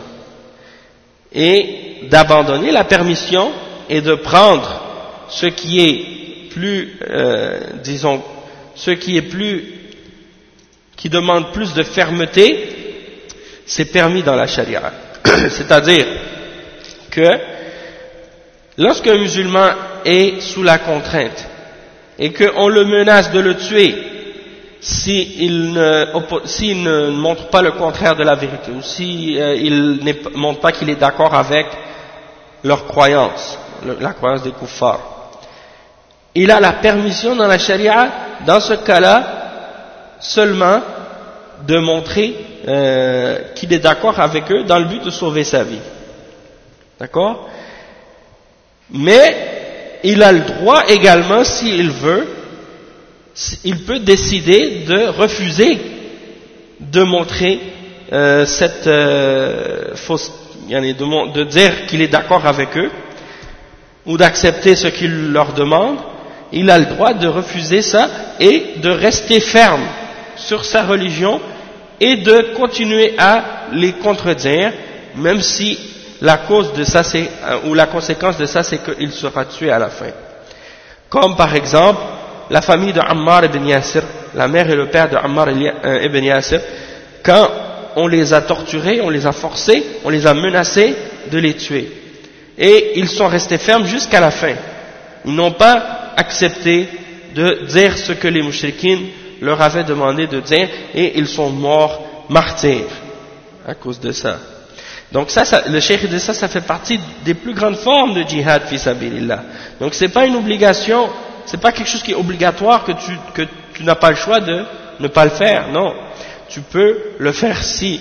et d'abandonner la permission et de prendre ce qui est plus, disons, ce qui est plus, qui demande plus de fermeté, c'est permis dans la charia. C'est-à-dire que lorsqu'un musulman est sous la contrainte et qu'on le menace de le tuer s'il ne montre pas le contraire de la vérité ou s'il ne montre pas qu'il est d'accord avec leur croyance, la croyance des kuffars, il a la permission dans la charia, dans ce cas-là, seulement de montrer qu'il est d'accord avec eux dans le but de sauver sa vie. D'accord? Mais il a le droit également, s'il veut, il peut décider de refuser de montrer cette fausse, de dire qu'il est d'accord avec eux ou d'accepter ce qu'ils leur demandent. Il a le droit de refuser ça et de rester ferme sur sa religion et de continuer à les contredire, même si la cause de ça, ou la conséquence de ça, c'est qu'il sera tué à la fin. Comme par exemple, la famille de Ammar ibn Yasir, la mère et le père de Ammar ibn Yasir, quand on les a torturés, on les a forcés, on les a menacés de les tuer. Et ils sont restés fermes jusqu'à la fin. Ils n'ont pas accepté de dire ce que les mouchriquines leur avaient demandé de dire, et ils sont morts martyrs à cause de ça. Donc ça, le cheikh dit ça fait partie des plus grandes formes de djihad fi sabilillah. Donc c'est pas une obligation, c'est pas quelque chose qui est obligatoire que tu n'as pas le choix de ne pas le faire. Non, tu peux le faire si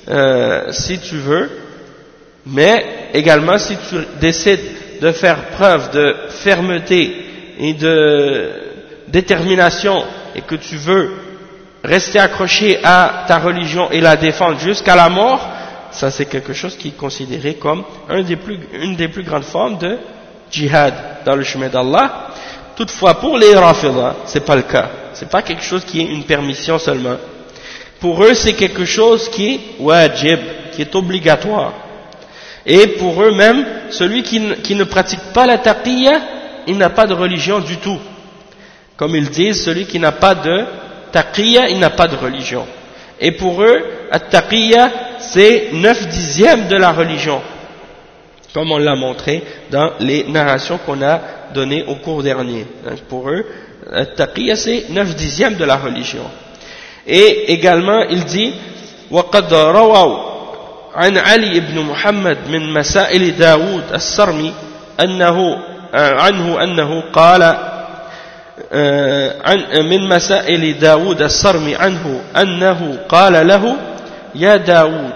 tu veux, mais également si tu décides de faire preuve de fermeté et de détermination et que tu veux rester accroché à ta religion et la défendre jusqu'à la mort, ça c'est quelque chose qui est considéré comme une des plus grandes formes de djihad dans le chemin d'Allah. Toutefois pour les Rafida, c'est pas le cas, c'est pas quelque chose qui est une permission seulement. Pour eux c'est quelque chose qui est wajib, qui est obligatoire. Et pour eux-mêmes, celui qui ne pratique pas la taqiyya, il n'a pas de religion du tout. Comme ils disent, celui qui n'a pas de taqiyya, il n'a pas de religion. Et pour eux, at-taqiyya, c'est 9/10 de la religion, comme on l'a montré dans les narrations qu'on a données au cours dernier. Donc pour eux, at-taqiyya, c'est 9/10 de la religion. Et également, il dit, وَقَدْ رَوَوْا عن علي بن محمد من مسائل داود السرمي أنه قال من مسائل داود السرمي عنه أنه قال له يا داود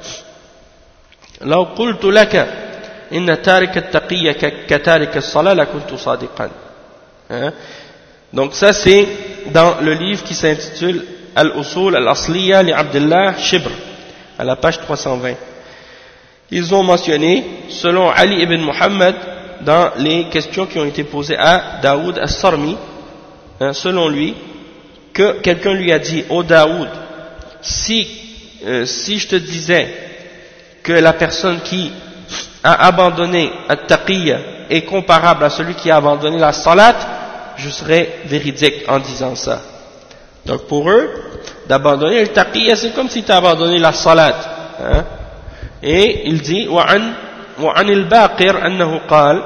لو قلت لك إن تارك التقية كتارك الصلاة لكنت صادقا. Donc ça c'est dans le livre qui s'intitule Al-Usul Al-Asliya li Abdullah Shibr, à la page 320. Ils ont mentionné, selon Ali ibn Muhammad, dans les questions qui ont été posées à Daoud as-Sarmi, selon lui, que quelqu'un lui a dit: ô Daoud, si je te disais que la personne qui a abandonné at-taqiyya est comparable à celui qui a abandonné la salat, je serais véridique en disant ça. Donc pour eux, d'abandonner le taqiyya, c'est comme si tu as abandonné la salat. Et il dit: وعن الباقر أنه قال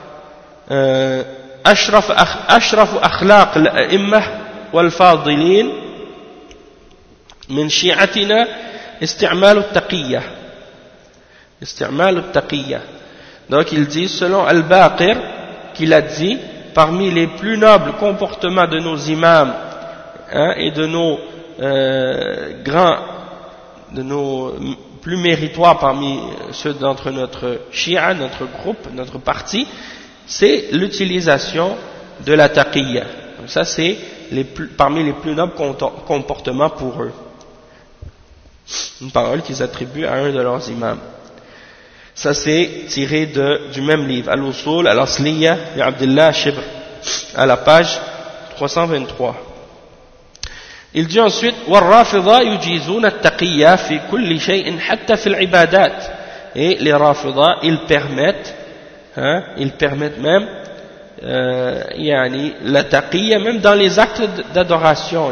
أشرف أخلاق الأئمة والفاضلين من شيعتنا استعمال التقية. Donc il dit, selon Al-Baqir, qu'il a dit, parmi les plus nobles comportements de nos imams et de nos plus méritoires parmi ceux d'entre notre Shia, notre groupe, notre parti, c'est l'utilisation de la taqiyya. Donc ça c'est parmi les plus nobles comportements pour eux. Une parole qu'ils attribuent à un de leurs imams. Ça c'est tiré du même livre, Al-Usul Al-Asliya de Abdullah Shibr, à la page 323. Il dit ensuite: وَالرَّافِضَةُ يُجِيزُونَ التَّقِيَّةَ فِي كُلِّ شَيْءٍ حَتَّى فِي الْعِبَادَاتِ. Et les Rafida, ils permettent même la taqiyya même dans les actes d'adoration.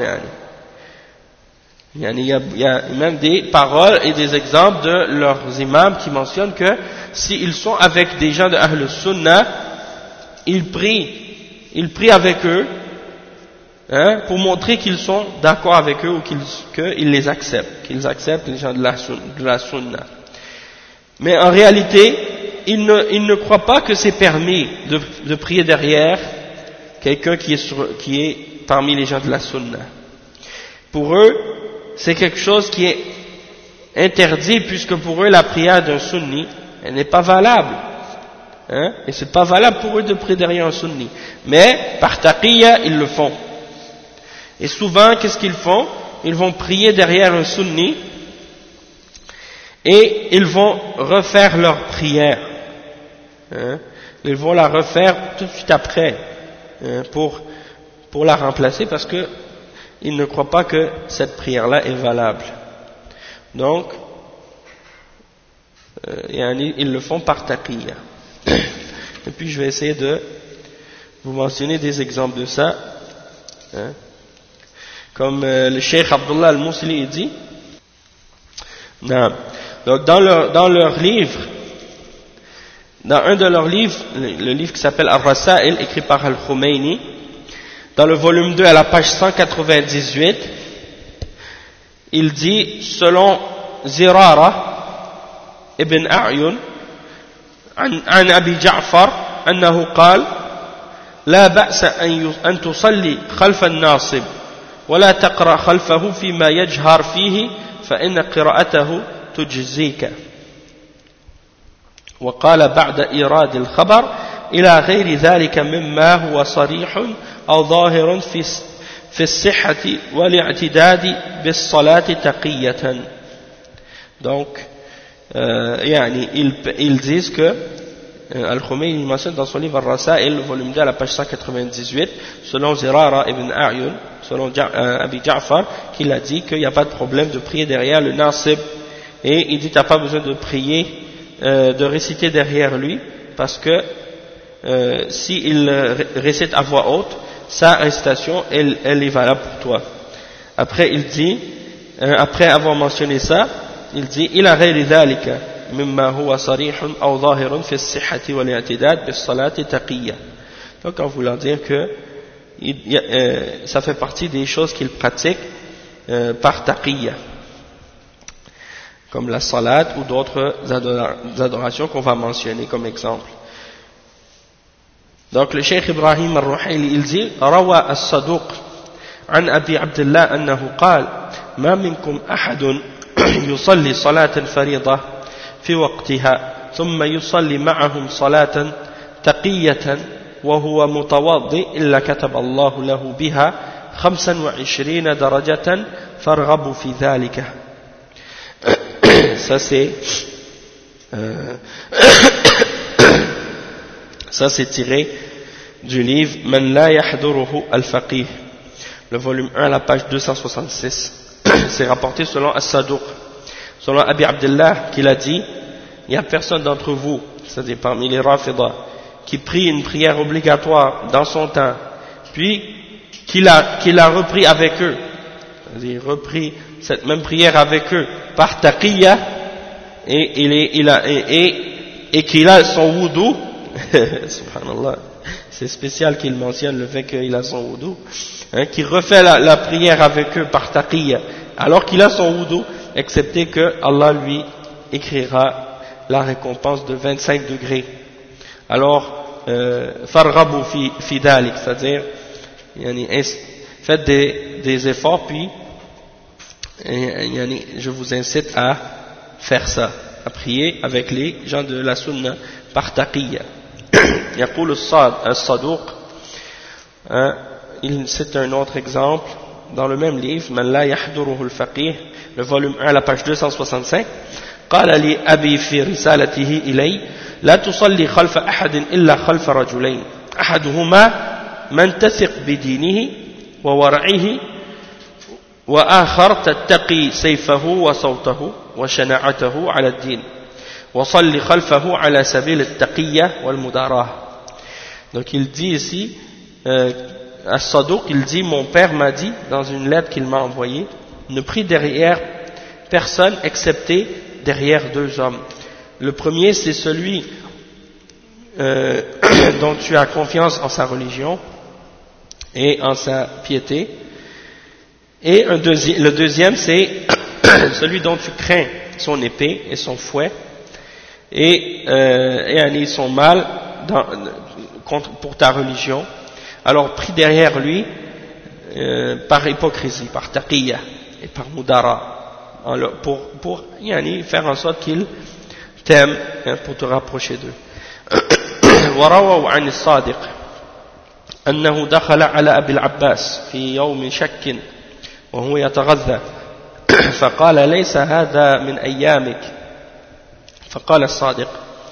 Il y a même des paroles et des exemples de leurs imams qui mentionnent que s'ils sont avec des gens de Ahl Sunnah, ils prient avec eux, pour montrer qu'ils sont d'accord avec eux ou qu'ils les acceptent, qu'ils acceptent les gens de la Sunnah. Mais en réalité, ils ne croient pas que c'est permis de prier derrière quelqu'un qui est parmi les gens de la Sunnah. Pour eux, c'est quelque chose qui est interdit, puisque pour eux, la prière d'un sunni, elle n'est pas valable. Et c'est pas valable pour eux de prier derrière un sunni. Mais, par taqiyya, ils le font. Et souvent, qu'est-ce qu'ils font? Ils vont prier derrière un sunni, et ils vont refaire leur prière. Ils vont la refaire tout de suite après, pour la remplacer, parce que ils ne croient pas que cette prière-là est valable. Donc, ils le font par taqiyya. Et puis je vais essayer de vous mentionner des exemples de ça. Comme le Cheikh Abdullah al-Musli dit. Donc dans leur livre, dans un de leurs livres, le livre qui s'appelle Ar-Rasail, écrit par Al-Khomeini, dans le volume 2 à la page 198, il dit, selon Zirara ibn A'yun, عن أبي جعفر أنه قال: لا بأس أن تصلي خلف الناصب ولا تقرأ خلفه فيما يجهر فيه فإن قراءته تجزيك. وقال بعد إيراد الخبر: إلى غير ذلك مما هو صريح أو ظاهر في الصحة والاعتداد بالصلاة تقية. Donc, ils disent que Al-Khomeini mentionne dans son livre Ar-Rasail, volume 2 à la page 198, selon Zirara ibn A'yun, selon Abi Ja'far, qu'il a dit qu'il n'y a pas de problème de prier derrière le Nasib, et il dit qu'il n'y a pas besoin de prier, de réciter derrière lui, parce que s'il récite à voix haute, sa récitation, elle est valable pour toi. Après, il dit, après avoir mentionné ça, il dit: إلى غير ذلك مما هو صريح أو ظاهر في الصحة والاعتداد بالصلاة تقية. Donc en voulant dire que ça fait partie des choses qu'il pratique par taqiyya, comme la salat ou d'autres adorations qu'on va mentionner comme exemple. Donc le Cheikh Ibrahim al-Ruhaili, il dit: روى الصدوق عن أبي عبد الله أنه قال: ما منكم أحد يصلي صلاة فريضة في وقتها ثم يصلي معهم صلاة تقية وهو متوضئ إلا كتب الله له بها 25 درجة فارغبوا في ذلك. Ça Ça c'est tiré du livre Man la yahduruhu al-faqih, le volume 1 à la page 266. C'est rapporté selon As-Saduq, selon Abi Abdullah, qu'il a dit, il n'y a personne d'entre vous, c'est-à-dire parmi les Rafida, qui prie une prière obligatoire dans son temps, puis qu'il a repris avec eux, c'est-à-dire repris cette même prière avec eux par taqiyya, et qu'il a son wudu. Subhanallah, c'est spécial qu'il mentionne le fait qu'il a son wudu, hein, qu'il refait la prière avec eux par taqiyya alors qu'il a son wudu, excepté que Allah lui écrira la récompense de 25 degrés. Alors farghabu fi dalik, c'est-à-dire faites des efforts, puis je vous incite à faire ça, à prier avec les gens de la sunna par taqiyya. يقول الصدوق, il cite un autre exemple dans le même livre, من لا يحضره الفقيه, le volume 1 à la page 265. قال لي أبي في رسالته إلي لا تصلي خلف أحد إلا خلف رجلين أحدهما من تثق بدينه وورعه وآخر تتقي سيفه وصوته وشناعته على الدين وصلي خلفه على سبيل التقية والمداراة. Donc il dit ici, As-Saduq, il dit, mon père m'a dit dans une lettre qu'il m'a envoyée, ne prie derrière personne excepté derrière deux hommes. Le premier, c'est celui dont tu as confiance en sa religion et en sa piété, et le deuxième, c'est celui dont tu crains son épée et son fouet et son mal pour ta religion. Alors prie derrière lui par hypocrisie, par taqiyya et par mudara, pour faire en sorte qu'il t'aime, pour te rapprocher d'eux. ورووا عن الصادق أنه دخل على أبي العباس في يوم شك وهو يتغذى فقال ليس هذا من أيامك. فقال الصادق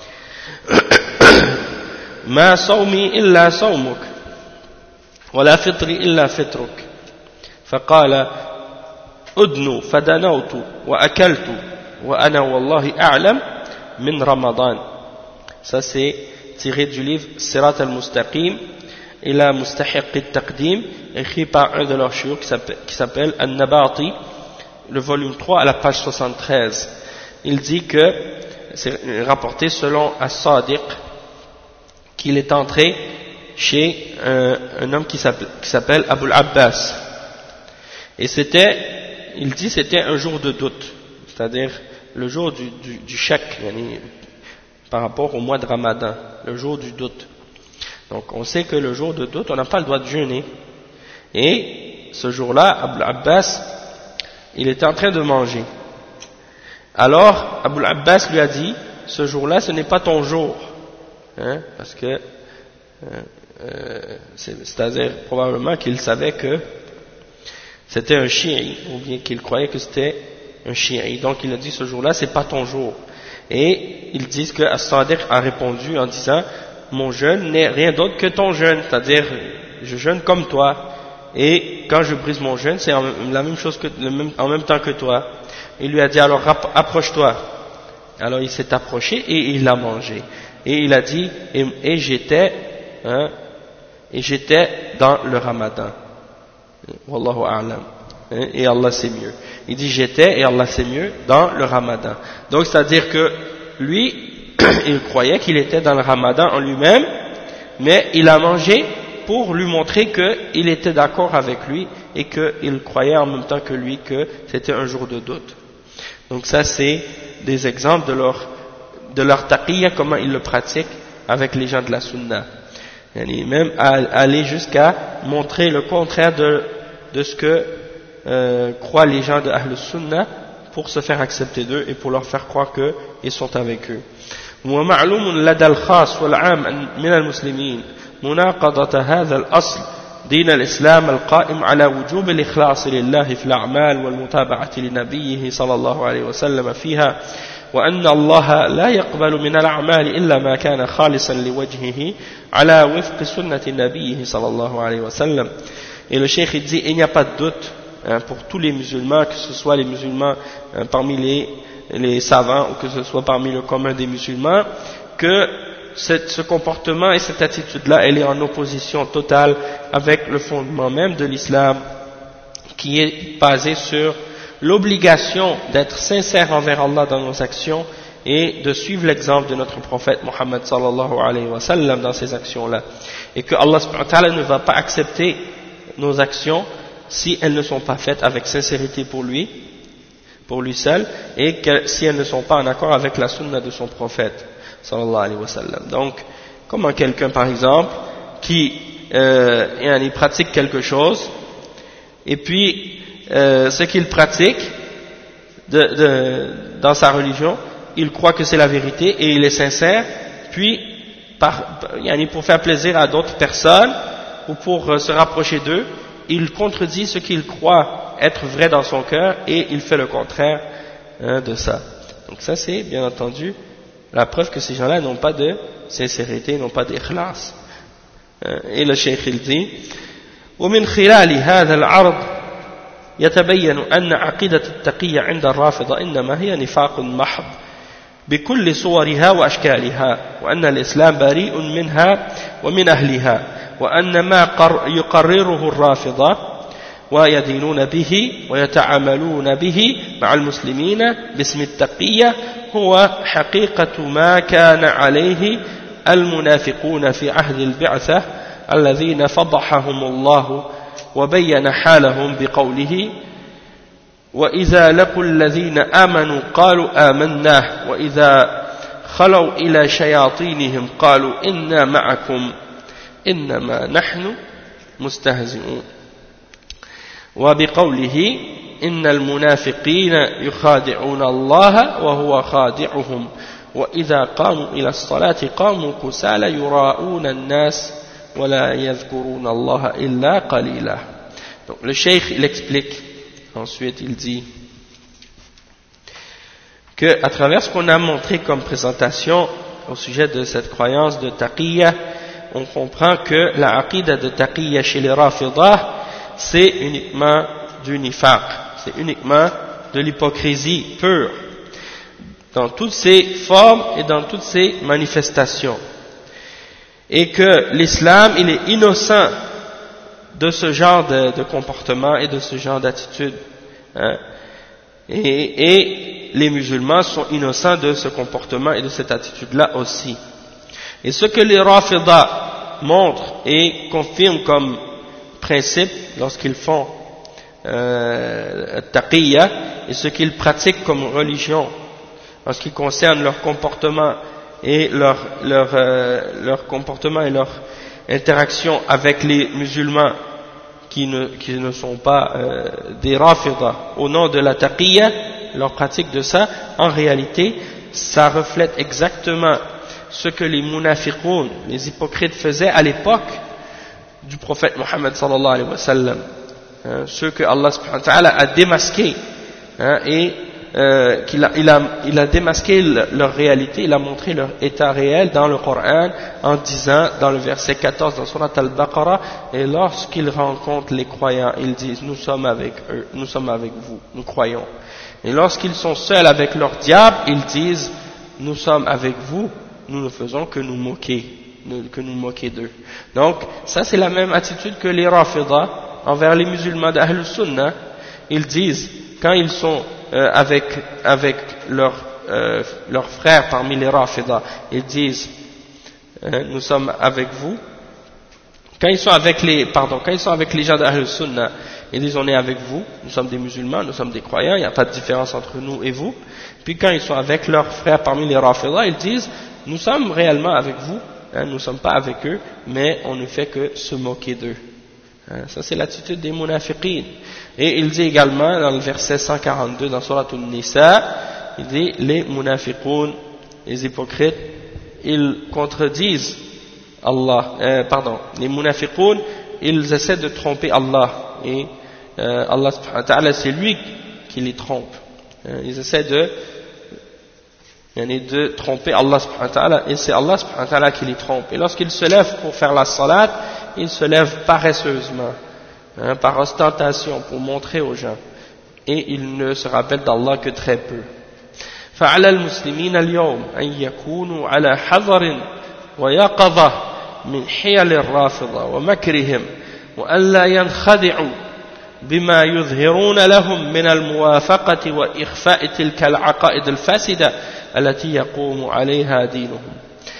ما صومي إلا صومك ولا فطري إلا فطرك. فقال أدنو فدنوت وأكلت وأنا والله أعلم من رمضان. Ça c'est tiré du livre Sirat al-Mustaqim ila Mustahiq al-Taqdim, écrit par un de leurs chouyouk qui s'appelle An-Nabati, le volume 3 à la page 73. Il dit que, c'est rapporté selon As-Sadiq, qu'il est entré chez un homme qui s'appelle Abu al-Abbas. Et il dit c'était un jour de doute, c'est-à-dire le jour du shak, par rapport au mois de Ramadan, le jour du doute. Donc on sait que le jour de doute, on n'a pas le droit de jeûner. Et ce jour-là, Abu al-Abbas, il était en train de manger. Alors Abu al-Abbas lui a dit, ce jour-là, ce n'est pas ton jour, parce que c'est-à-dire probablement qu'il savait que c'était un chi'i, ou bien qu'il croyait que c'était un chi'i. Donc il a dit, ce jour-là, c'est pas ton jour. Et ils disent que As-Sadiq a répondu en disant, mon jeûne n'est rien d'autre que ton jeûne, c'est-à-dire je jeûne comme toi, et quand je brise mon jeûne, c'est la même chose en même temps que toi. Il lui a dit, alors approche-toi. Alors il s'est approché et il a mangé. Et il a dit, et j'étais dans le Ramadan. Wallahu a'lam. Et Allah sait mieux. Il dit j'étais et Allah sait mieux dans le Ramadan. Donc c'est-à-dire que lui, il croyait qu'il était dans le Ramadan en lui-même, mais il a mangé pour lui montrer qu'il était d'accord avec lui et qu'il croyait en même temps que lui que c'était un jour de doute. Donc ça c'est des exemples de leur taqiyya, comment ils le pratiquent avec les gens de la sunna. Et même aller jusqu'à montrer le contraire de ce que croient les gens de Ahl Sunnah pour se faire accepter d'eux et pour leur faire croire qu'ils sont avec eux. ومعلوم لدى الخاص والعام من المسلمين مناقضة هذا الأصل دين الإسلام القائم على وجوب الإخلاص لله في الأعمال والمتابعة لنبيه صلى الله عليه وسلم فيها وأن الله لا يقبل من الأعمال إلا ما كان خالصا لوجهه على وفق سنة نبيه صلى الله عليه وسلم. Et le cheikh il dit, il n'y a pas de doute pour tous les musulmans, que ce soit les musulmans parmi les savants ou que ce soit parmi le commun des musulmans, que ce comportement et cette attitude-là, elle est en opposition totale avec le fondement même de l'islam, qui est basé sur l'obligation d'être sincère envers Allah dans nos actions et de suivre l'exemple de notre prophète Mohammed sallallahu alayhi wa sallam dans ces actions-là. Et que Allah subhanahu wa ta'ala ne va pas accepter nos actions si elles ne sont pas faites avec sincérité pour lui seul, et que si elles ne sont pas en accord avec la sunna de son prophète sallallahu alayhi wa sallam. Donc, comment quelqu'un par exemple qui il pratique quelque chose et puis ce qu'il pratique dans sa religion, il croit que c'est la vérité et il est sincère, puis pour faire plaisir à d'autres personnes ou pour se rapprocher d'eux, il contredit ce qu'il croit être vrai dans son cœur et il fait le contraire de ça. Donc ça c'est bien entendu la preuve que ces gens-là n'ont pas de sincérité, n'ont pas d'ikhlas. Et le cheikh il dit ومن خلال هذا العرض يتبين أن عقيدة التقية عند الرافضة إنما هي نفاق محض بكل صورها وأشكالها، وأن الإسلام بريء منها ومن أهلها، وأن ما يقرره الرافضة ويدينون به ويتعاملون به مع المسلمين باسم التقية هو حقيقة ما كان عليه المنافقون في عهد البعثة الذين فضحهم الله وبين حالهم بقوله وإذا لقوا الذين آمنوا قالوا آمنا وإذا خلوا إلى شياطينهم قالوا إنا معكم إنما نحن مستهزئون وبقوله إن المنافقين يخادعون الله وهو خادعهم وإذا قاموا إلى الصلاة قاموا كسالى يراءون الناس ولا يذكرون الله إلا قليلا. Donc le cheikh il explique, ensuite il dit que à travers ce qu'on a montré comme présentation au sujet de cette croyance de taqiyya, on comprend que la aqida de taqiyya chez les rafidah c'est uniquement du nifaq, c'est uniquement de l'hypocrisie pure dans toutes ses formes et dans toutes ses manifestations, et que l'islam il est innocent de ce genre de comportement et de ce genre d'attitude, hein? Et les musulmans sont innocents de ce comportement et de cette attitude-là aussi. Et ce que les rafidah montrent et confirment comme principe lorsqu'ils font taqiyya, et ce qu'ils pratiquent comme religion en ce qui concerne leur comportement et leur comportement et leur interaction avec les musulmans qui ne sont pas des rafidah au nom de la taqiyya, leur pratique de ça, en réalité ça reflète exactement ce que les munafiqoun, les hypocrites faisaient à l'époque du prophète Mohammed sallallahu alayhi wa sallam, ceux que Allah subhanahu wa ta'ala a démasqués, et il a démasqué leur réalité, il a montré leur état réel dans le Coran en disant dans le verset 14 dans Surat Al-Baqarah, et lorsqu'ils rencontrent les croyants, ils disent nous sommes avec eux, nous sommes avec vous, nous croyons. Et lorsqu'ils sont seuls avec leur diable, ils disent nous sommes avec vous, nous ne faisons que nous moquer d'eux. Donc ça c'est la même attitude que les rafidah envers les musulmans d'Ahl Sunnah. Ils disent quand ils sont avec leurs frères parmi les rafidah, ils disent nous sommes avec vous. Quand ils sont avec les gens d'Ahl Sunnah, ils disent on est avec vous, nous sommes des musulmans, nous sommes des croyants, il n'y a pas de différence entre nous et vous. Puis quand ils sont avec leurs frères parmi les rafidah, ils disent nous sommes réellement avec vous, nous ne sommes pas avec eux, mais on ne fait que se moquer d'eux. Ça c'est l'attitude des munafiqin. Et il dit également dans le verset 142 dans Surat An-Nisa, il dit les munafiqun, les hypocrites, ils contredisent Allah, les munafiqun, ils essaient de tromper Allah, et Allah subhanahu wa ta'ala c'est lui qui les trompe. Ils essaient de tromper Allah subhanahu wa ta'ala, et c'est Allah subhanahu wa ta'ala qui les trompe. Et lorsqu'ils se lèvent pour faire la salat, ils se lèvent paresseusement, par ostentation, pour montrer aux gens, et ils ne se rappellent d'Allah que très peu. فعلى المسلمين اليوم أن يكونوا على حذر ويقظة من حيل الرافضة ومكرهم وأن لا ينخدعوا بما يظهرون لهم من الموافقة وإخفاء تلك العقائد الفاسدة التي يقوم عليها دينهم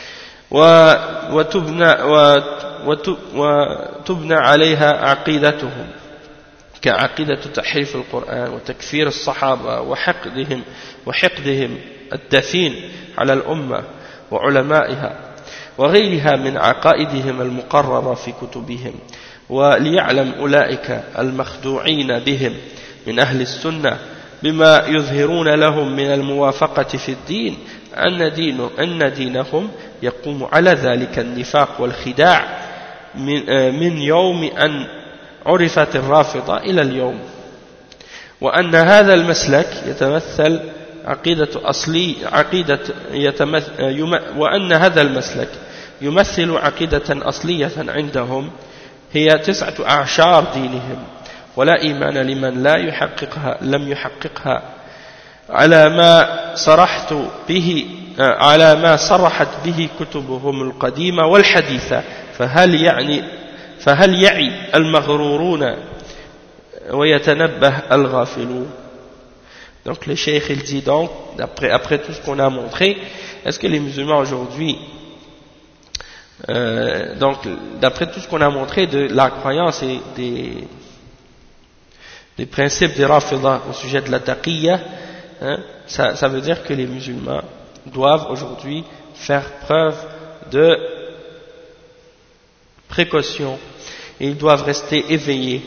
وتبنى عليها عقيدتهم كعقيدة تحريف القرآن وتكفير الصحابة وحقدهم الدفين على الأمة وعلمائها وغيرها من عقائدهم المقررة في كتبهم وليعلم أولئك المخدوعين بهم من أهل السنة بما يظهرون لهم من الموافقة في الدين أن دينهم يقوم على ذلك النفاق والخداع من يوم أن عرفت الرافضة إلى اليوم وأن هذا المسلك يتمثل وأن هذا المسلك يمثل عقيدة أصلية عندهم هي 9 أعشار دينهم ولا إيمان لمن لم يحققها على ما صرحت به كتبهم القديمة والحديثة فهل يعي المغرورون ويتنبه الغافلون. Donc le cheikh il dit donc après tout ce qu'on a montré, est-ce que les musulmans aujourd'hui donc d'après tout ce qu'on a montré de la croyance et des principes des Rafidah au sujet de la taqiyya, ça veut dire que les musulmans doivent aujourd'hui faire preuve de précaution et ils doivent rester éveillés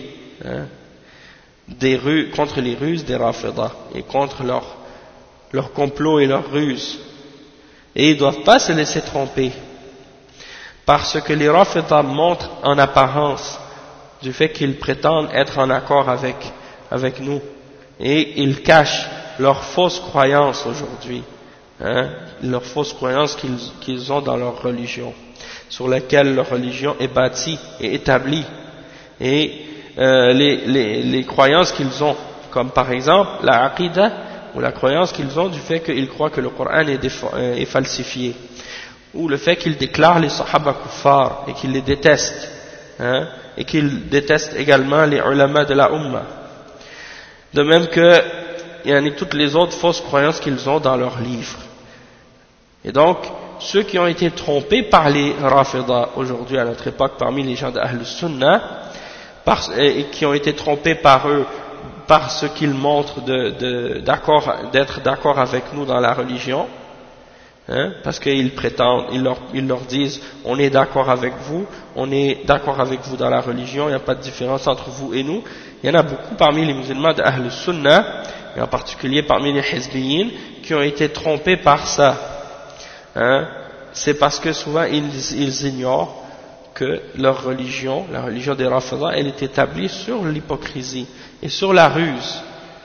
contre les ruses des Rafidah et contre leurs complots et leurs ruses, et ils ne doivent pas se laisser tromper parce que les Rafidah montrent en apparence du fait qu'ils prétendent être en accord avec nous, et ils cachent leurs fausses croyances aujourd'hui, leurs fausses croyances qu'ils ont dans leur religion, sur laquelle leur religion est bâtie et établie, et les croyances qu'ils ont, comme par exemple la aqidah, ou la croyance qu'ils ont du fait qu'ils croient que le Coran est falsifié, ou le fait qu'ils déclarent les sahaba kuffar et qu'ils les détestent, et qu'ils détestent également les ulama de la Ummah, de même que toutes les autres fausses croyances qu'ils ont dans leurs livres. Et donc ceux qui ont été trompés par les Rafidah aujourd'hui à notre époque parmi les gens d'Ahl Sunnah, et qui ont été trompés par eux par ce qu'ils montrent d'être d'accord avec nous dans la religion, parce qu'ils prétendent, ils leur disent on est d'accord avec vous dans la religion, il n'y a pas de différence entre vous et nous. Il y en a beaucoup parmi les musulmans d'Ahl Sunnah, et en particulier parmi les Hizbiyin, qui ont été trompés par ça. C'est parce que souvent ils ignorent que leur religion, la religion des Rafidah, elle est établie sur l'hypocrisie et sur la ruse.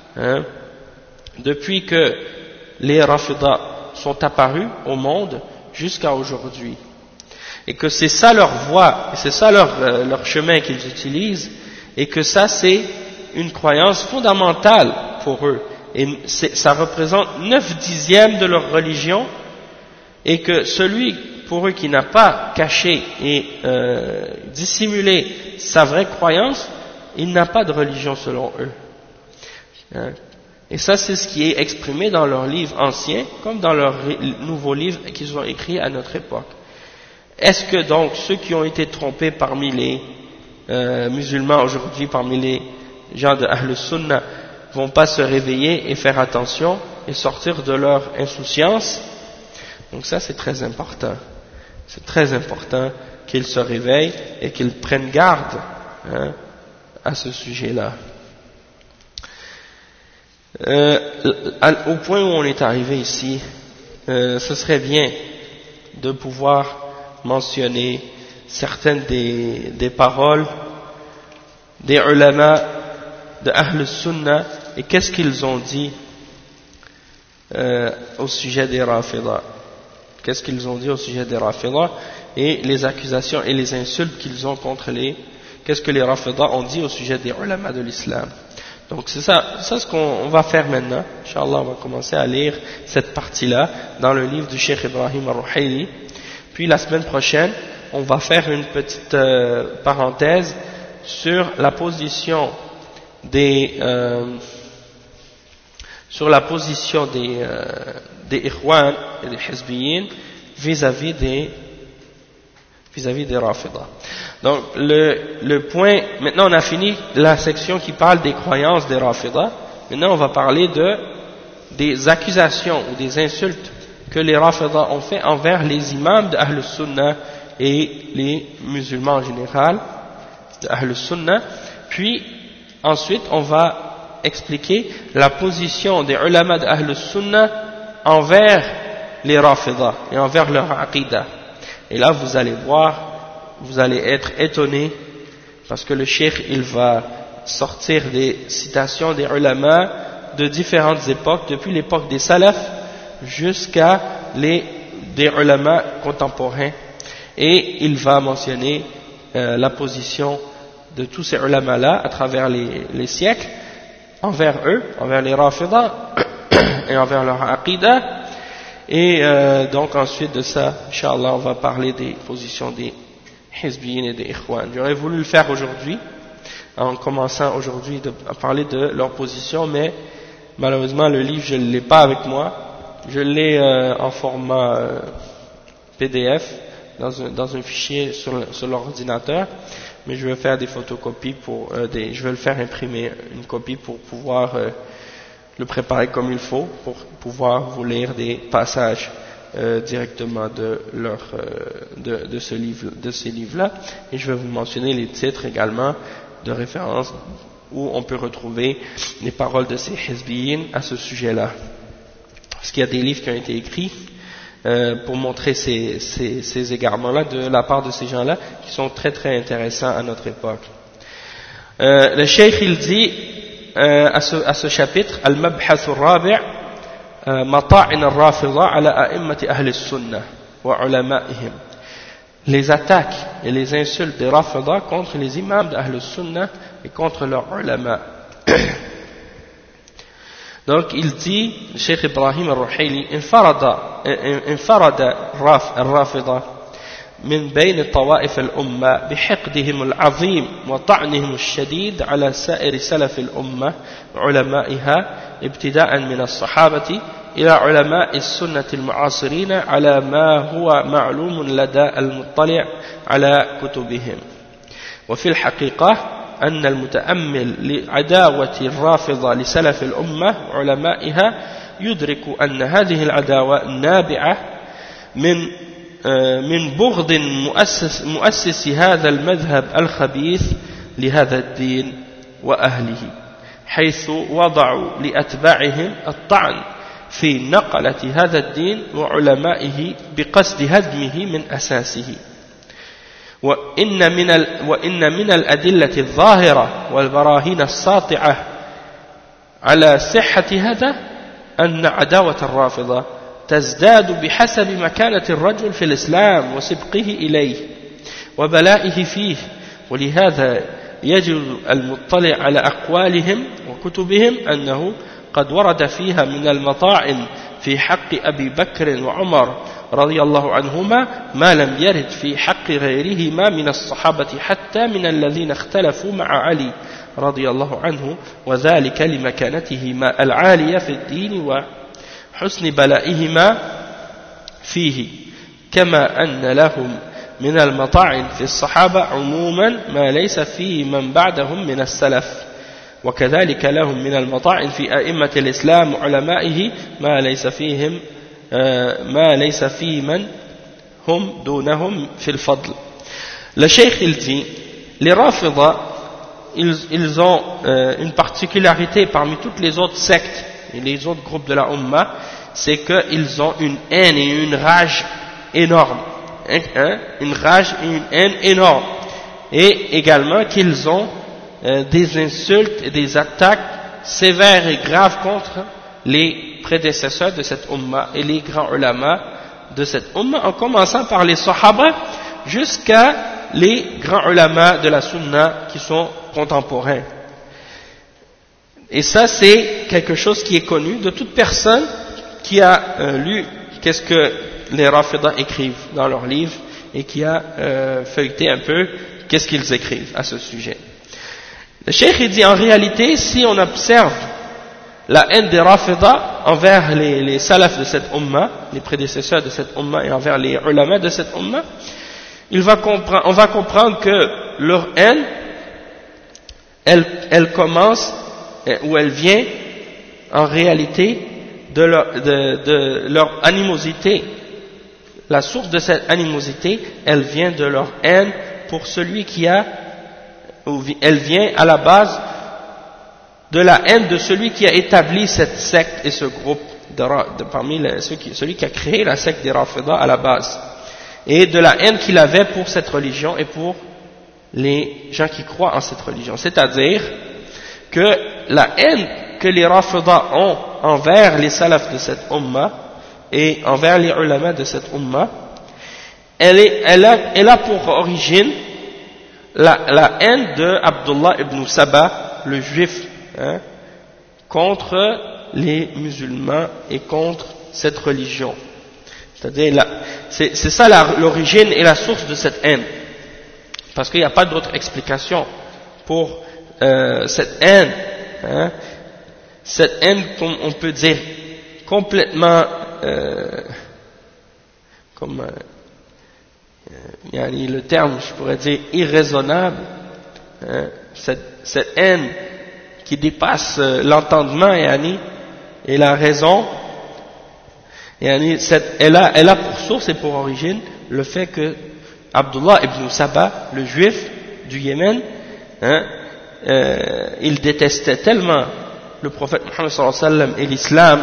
Depuis que les Rafidah sont apparus au monde jusqu'à aujourd'hui. Et que c'est ça leur voie, et c'est ça leur chemin qu'ils utilisent, et que ça c'est une croyance fondamentale pour eux. Et ça représente 9/10 de leur religion, et que celui pour eux qui n'a pas caché et dissimulé sa vraie croyance, il n'a pas de religion selon eux. Et ça c'est ce qui est exprimé dans leurs livres anciens comme dans leurs nouveaux livres qu'ils ont écrits à notre époque. Est-ce que donc ceux qui ont été trompés parmi les musulmans aujourd'hui, parmi les gens de Ahl Sunnah, vont pas se réveiller et faire attention et sortir de leur insouciance? Donc ça c'est très important. C'est très important qu'ils se réveillent et qu'ils prennent garde à ce sujet-là. Au point où on est arrivé ici, ce serait bien de pouvoir mentionner certaines des paroles des ulama de Ahl Sunnah et qu'est-ce qu'ils ont dit au sujet des Rafida. Qu'est-ce qu'ils ont dit au sujet des Rafida et les accusations et les insultes qu'ils ont contre qu'est-ce que les Rafida ont dit au sujet des ulama de l'islam. Donc c'est ça ce qu'on va faire maintenant. Inch'Allah, on va commencer à lire cette partie-là dans le livre du Cheikh Ibrahim al-Ruhaili. Puis la semaine prochaine, on va faire une petite parenthèse sur la position des Ikhwan et des Hizbiyin vis-à-vis des Rafida. Donc le point, maintenant on a fini la section qui parle des croyances des Rafida. Maintenant on va parler des accusations ou des insultes que les Rafida ont fait envers les imams de Ahl Sunnah et les musulmans en général de Ahl Sunnah. Puis ensuite on va expliquer la position des ulama de Ahl Sunnah envers les Rafida et envers leur aqidah. Et là vous allez voir, vous allez être étonnés parce que le cheikh il va sortir des citations des ulama de différentes époques, depuis l'époque des salafs jusqu'à des ulama contemporains, et il va mentionner la position de tous ces ulama là à travers les siècles envers eux, envers les Rafida et envers leur aqidah. Et donc ensuite de ça, Inch'Allah, on va parler des positions des Hizbiyin et des Ikhwan. J'aurais voulu le faire aujourd'hui, en commençant aujourd'hui à parler de leur position, mais malheureusement le livre je ne l'ai pas avec moi. Je l'ai en format PDF dans un fichier sur l'ordinateur, mais je vais faire des photocopies je vais le faire imprimer une copie pour pouvoir le préparer comme il faut, pour pouvoir vous lire des passages directement de ces livres-là, et je vais vous mentionner les titres également de référence où on peut retrouver les paroles de ces Hizbiyin à ce sujet-là. Parce qu'il y a des livres qui ont été écrits pour montrer ces égarements-là de la part de ces gens-là, qui sont très très intéressants à notre époque. Le Cheikh il dit à ce chapitre, Al-Mabhath al-Rabi' Mata'in al-Rafida ala a'immat ahli al-Sunnah wa ulama'ihim. Les attaques et les insultes des Rafida contre les imams d'Ahl al-Sunnah et contre leurs ulama. Donc il dit, Cheikh Ibrahim al-Ruhaili, انفرد الرافضة من بين طوائف الأمة بحقدهم العظيم وطعنهم الشديد على سائر سلف الأمة علمائها ابتداء من الصحابة إلى علماء السنة المعاصرين على ما هو معلوم لدى المطلع على كتبهم. وفي الحقيقة أن المتأمل لعداوة الرافضة لسلف الأمة وعلمائها يدرك أن هذه العداوة نابعة من بغض مؤسس هذا المذهب الخبيث لهذا الدين وأهله، حيث وضعوا لأتباعهم الطعن في نقلة هذا الدين وعلمائه بقصد هدمه من أساسه. وإن من الأدلة الظاهرة والبراهين الساطعة على صحة هذا أن عداوة الرافضة تزداد بحسب مكانة الرجل في الإسلام وسبقه إليه وبلائه فيه، ولهذا يجد المطلع على أقوالهم وكتبهم أنه قد ورد فيها من المطاعن في حق أبي بكر وعمر رضي الله عنهما ما لم يرد في حق غيرهما من الصحابة حتى من الذين اختلفوا مع علي رضي الله عنه، وذلك لمكانتهما العالية في الدين وحسن بلائهما فيه، كما أن لهم من المطاعن في الصحابة عموما ما ليس في من بعدهم من السلف، وكذلك لهم من المطاعن في أئمة الإسلام وعلمائه ما ليس في من هم دونهم في الفضل. Le Cheikh il dit, les Rafida ils ont une particularité parmi toutes les autres sectes et les autres groupes de la Ummah, c'est qu'ils ont une haine et une rage énorme, une rage et une haine énorme, et également qu'ils ont des insultes et des attaques sévères et graves contre les prédécesseurs de cette umma et les grands ulama de cette umma, en commençant par les sahaba jusqu'à les grands ulama de la sunna qui sont contemporains. Et ça, c'est quelque chose qui est connu de toute personne qui a lu qu'est-ce que les Rafidah écrivent dans leurs livres et qui a feuilleté un peu qu'est-ce qu'ils écrivent à ce sujet. Le cheikh il dit en réalité, si on observe la haine des Rafidah envers les salafs de cette umma, les prédécesseurs de cette umma et envers les ulama de cette umma, on va comprendre que leur haine, elle commence ou elle vient en réalité de leur animosité. La source de cette animosité, elle vient de leur haine pour celui qui a, elle vient à la base de la haine de celui qui a établi cette secte et ce groupe parmi celui qui a créé la secte des Rafidah à la base, et de la haine qu'il avait pour cette religion et pour les gens qui croient en cette religion. C'est-à-dire que la haine que les Rafidah ont envers les salafs de cette umma et envers les ulama de cette umma, elle a pour origine la haine de Abdullah ibn Saba, le juif, contre les musulmans et contre cette religion. C'est-à-dire, c'est ça l'origine et la source de cette haine. Parce qu'il n'y a pas d'autre explication pour cette haine. Cette haine, comme on peut dire, complètement le terme, je pourrais dire, irraisonnable, cette haine qui dépasse l'entendement et la raison, elle a pour source et pour origine le fait que Abdullah ibn Saba, le juif du Yémen, il détestait tellement le prophète Mohammed sallallahu alayhi wa sallam et l'islam,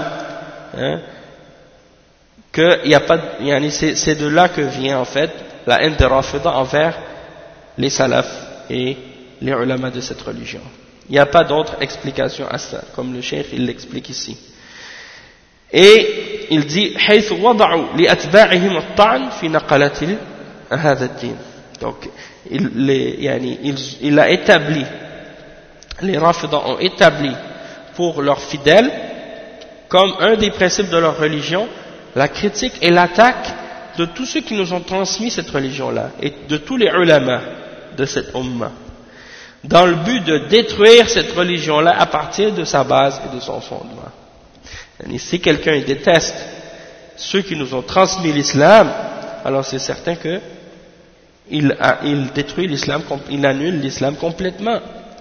que c'est de là que vient en fait la haine des Rafidah envers les salafs et les ulama de cette religion. Il n'y a pas d'autre explication à ça, comme le cheikh il l'explique ici. Et il dit حيث وضعوا لأتباعهم الطعن في نقلة هذا الدين. Donc il a établi, les Rafidah ont établi pour leurs fidèles comme un des principes de leur religion la critique et l'attaque de tous ceux qui nous ont transmis cette religion-là et de tous les ulama de cette umma, dans le but de détruire cette religion-là à partir de sa base et de son fondement. Et si quelqu'un déteste ceux qui nous ont transmis l'islam, alors c'est certain que il détruit l'islam, il annule l'islam complètement.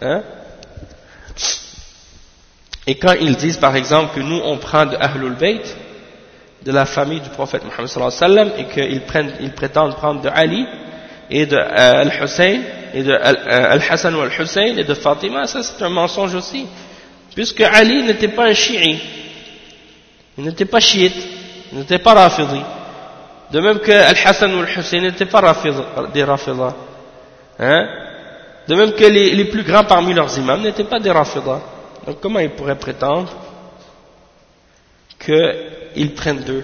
Et quand ils disent par exemple que nous on prend de Ahlul Bayt, de la famille du prophète Mohammed sallallahu alayhi wa sallam, et qu'ils prétendent prendre de Ali et de Al-Hussein et de Al-Hassan ou Al-Hussein et de Fatima, ça c'est un mensonge aussi, puisque Ali n'était pas un chiite, il n'était pas chiite, il n'était pas rafidi, de même que Al-Hassan ou Al-Hussein n'étaient pas des rafidah, de même que les plus grands parmi leurs imams n'étaient pas des rafidah. Donc comment ils pourraient prétendre qu'ils prennent d'eux?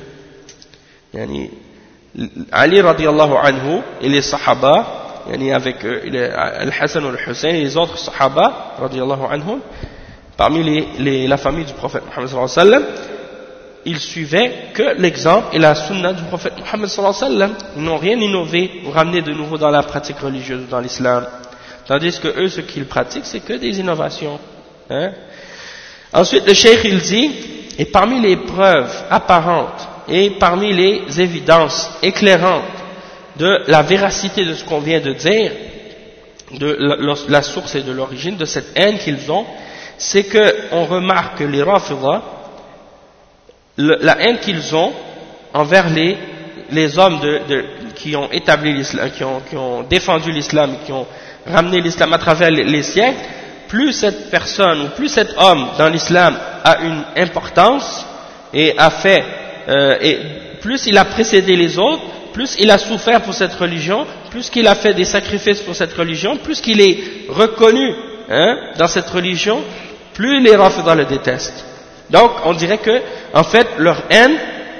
Ali radiallahu anhu et les sahaba, avec Al-Hassan ou Al-Hussein et les autres sahaba radiallahu anhum, parmi la famille du prophète Mohammed sallallahu alayhi wa sallam, ils suivaient que l'exemple et la sunna du prophète Mohammed sallallahu alayhi wa sallam. Ils n'ont rien innové ou ramené de nouveau dans la pratique religieuse dans l'islam, tandis que eux ce qu'ils pratiquent c'est que des innovations. Ensuite le cheikh il dit, et parmi les preuves apparentes et parmi les évidences éclairantes de la véracité de ce qu'on vient de dire, de la source et de l'origine de cette haine qu'ils ont, c'est qu'on remarque que les Rafidah, la haine qu'ils ont envers les hommes qui ont établi l'islam, qui ont défendu l'islam et qui ont ramené l'islam à travers les siècles, plus cette personne ou plus cet homme dans l'islam a une importance et et plus il a précédé les autres, plus il a souffert pour cette religion, plus qu'il a fait des sacrifices pour cette religion, plus qu'il est reconnu dans cette religion, plus les Rafidah le détestent. Donc, on dirait que, en fait, leur haine,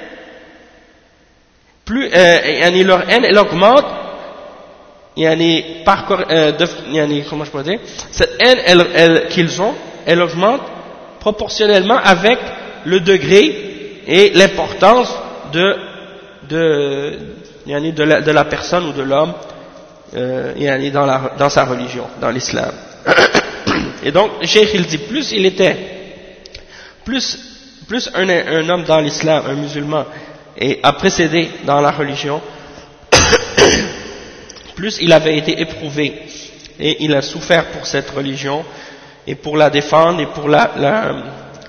leur haine, elle augmente, comment je peux dire, cette haine, qu'ils ont, elle augmente proportionnellement avec le degré et l'importance de la personne ou de l'homme, dans sa religion, dans l'islam. Et donc, le cheikh, il dit, plus il était, plus un homme dans l'islam, un musulman, et a précédé dans la religion, plus il avait été éprouvé, et il a souffert pour cette religion, et pour la défendre, et pour la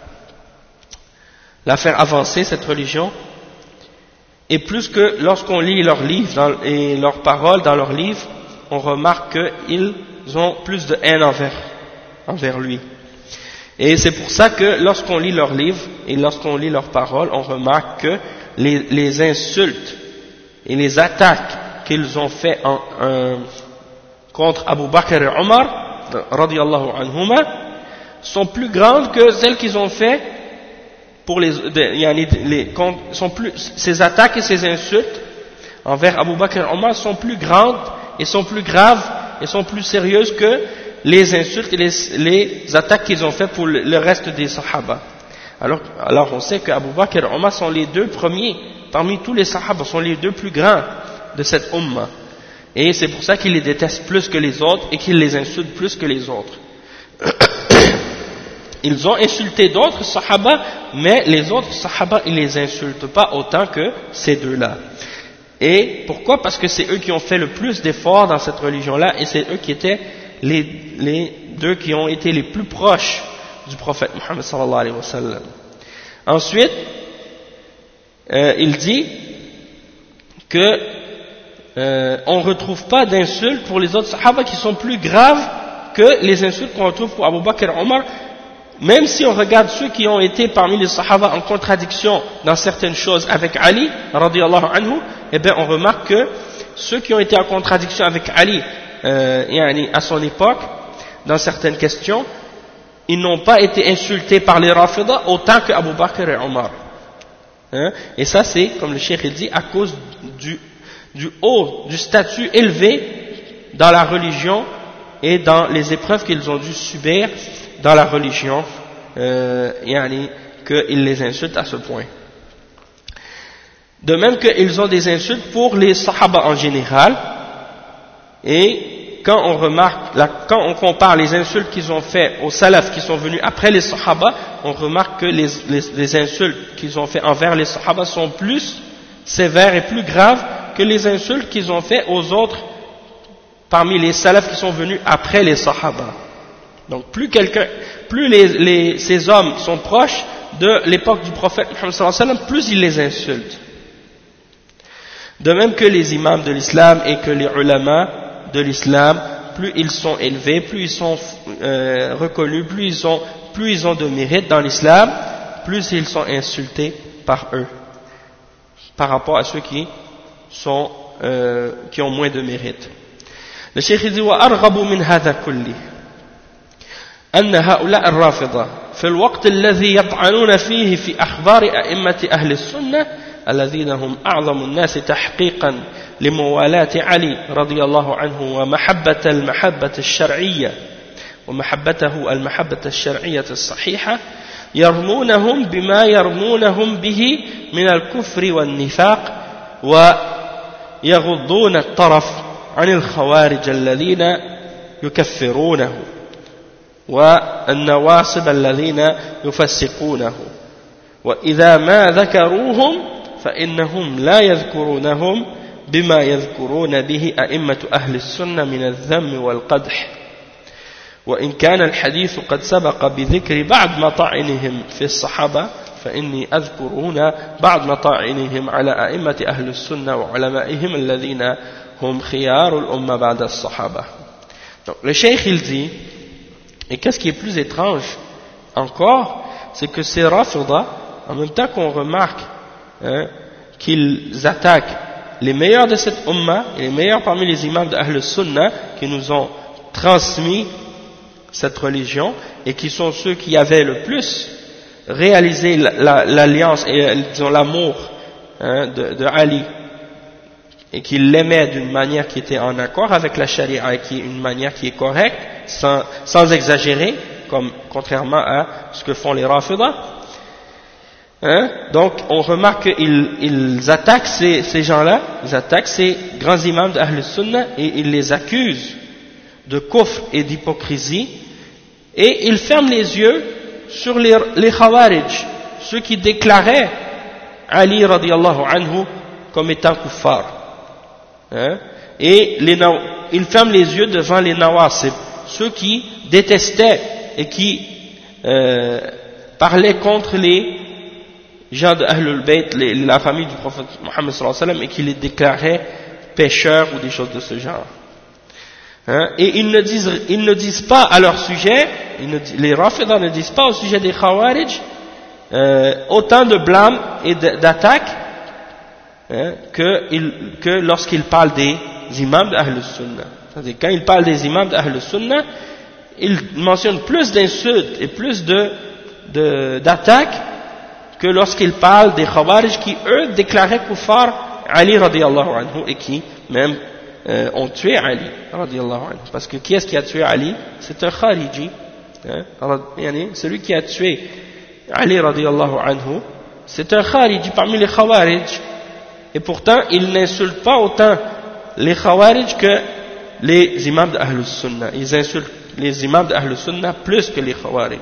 faire avancer, cette religion, et plus que lorsqu'on lit leurs livres et leurs paroles dans leurs livres, on remarque qu'ils ont plus de haine envers lui. Et c'est pour ça que lorsqu'on lit leurs livres et lorsqu'on lit leurs paroles, on remarque que les insultes et les attaques qu'ils ont fait contre Abu Bakr et Omar, radiyallahu anhuma, sont plus grandes que celles qu'ils ont fait pour ces attaques et ces insultes envers Abu Bakr et Omar sont plus grandes et sont plus graves et sont plus sérieuses que les insultes et les attaques qu'ils ont fait pour le reste des Sahaba. Alors on sait qu'Abu Bakr et Omar sont les deux premiers, parmi tous les Sahaba, sont les deux plus grands de cette Ummah. Et c'est pour ça qu'ils les détestent plus que les autres et qu'ils les insultent plus que les autres. Ils ont insulté d'autres Sahaba, mais les autres Sahaba, ils les insultent pas autant que ces deux-là. Et pourquoi? Parce que c'est eux qui ont fait le plus d'efforts dans cette religion-là, et c'est eux qui étaient les deux qui ont été les plus proches du prophète Muhammad sallallahu alayhi wa sallam. Ensuite, il dit que on ne retrouve pas d'insultes pour les autres Sahaba qui sont plus graves que les insultes qu'on retrouve pour Abu Bakr et Omar, même si on regarde ceux qui ont été parmi les Sahaba en contradiction dans certaines choses avec Ali, radiyallahu anhu, eh bien on remarque que ceux qui ont été en contradiction avec Ali, à son époque, dans certaines questions, ils n'ont pas été insultés par les Rafida autant que Abu Bakr et Omar. Et ça c'est, comme le cheikh dit, à cause du statut élevé dans la religion et dans les épreuves qu'ils ont dû subir dans la religion, qu'ils les insultent à ce point. De même qu'ils ont des insultes pour les Sahaba en général, et quand on compare les insultes qu'ils ont fait aux Salaf qui sont venus après les Sahaba, on remarque que les insultes qu'ils ont fait envers les Sahaba sont plus sévères et plus graves que les insultes qu'ils ont fait aux autres parmi les Salaf qui sont venus après les Sahaba. Donc plus ces hommes sont proches de l'époque du prophète Muhammad sallallahu alayhi wa sallam, plus ils les insultent. De même que les imams de l'islam et que les ulama de l'islam, plus ils sont élevés, plus ils sont reconnus, plus ils ont de mérite dans l'islam, plus ils sont insultés par eux, par rapport à ceux qui ont moins de mérite. Le cheikh dit وأرغب من هذا كله أن هؤلاء الرافضة في الوقت الذي يطعنون فيه في أخبار أئمة أهل السنة الذين هم أعظم الناس تحقيقا لموالاة علي رضي الله عنه ومحبته المحبة الشرعية الصحيحة يرمونهم بما يرمونهم به من الكفر والنفاق ويغضون الطرف عن الخوارج الذين يكفرونه والنواصب الذين يفسقونه وإذا ما ذكروهم فإنهم لا يذكرونهم بما يذكرون به أئمة أهل السنة من الذم والقدح وإن كان الحديث قد سبق بذكر بعض مطاعنهم في الصحابة فإني أذكر هنا بعض مطاعنهم على أئمة أهل السنة وعلمائهم الذين هم خيار الأمة بعد الصحابة. Donc le cheikh il dit, et qu'est-ce qui est plus étrange encore, c'est que ces Rafida, en même temps qu'on remarque qu'ils attaquent les meilleurs de cette Ummah, et les meilleurs parmi les imams de Ahl Sunnah qui nous ont transmis cette religion, et qui sont ceux qui avaient le plus réaliser l'alliance et disons l'amour de Ali, et qu'il l'aimait d'une manière qui était en accord avec la charia et qui est une manière qui est correcte, sans exagérer, comme contrairement à ce que font les Rafidah. Donc on remarque qu'ils attaquent ces gens-là, ils attaquent ces grands imams d'Ahl Sunnah et ils les accusent de kufr et d'hypocrisie, et ils ferment les yeux sur les Khawarij, ceux qui déclaraient Ali radiallahu anhu comme étant kuffar. Et ils ferment les yeux devant les Nawasib, ceux qui détestaient et qui parlaient contre les gens de Ahlul Bayt, la famille du prophète Mohammed sallallahu alayhi wa sallam, et qui les déclaraient pécheurs ou des choses de ce genre. Et ils ne disent pas à leur sujet, les Rafidah ne disent pas au sujet des Khawarij autant de blâme et d'attaques que lorsqu'ils parlent des imams d'Ahl Sunnah. C'est-à-dire, quand ils parlent des imams d'Ahl Sunnah, ils mentionnent plus d'insultes et plus d'attaques que lorsqu'ils parlent des Khawarij qui, eux, déclaraient kuffar Ali radiallahu anhu et qui, même, ont tué Ali radiallahu anhu. Parce que qui est-ce qui a tué Ali? C'est un Khariji. Celui qui a tué Ali radiallahu anhu, c'est un Khariji parmi les Khawarij. Et pourtant, ils n'insultent pas autant les Khawarij que les imams d'Ahl Sunnah. Ils insultent les imams d'Ahl Sunnah plus que les Khawarij.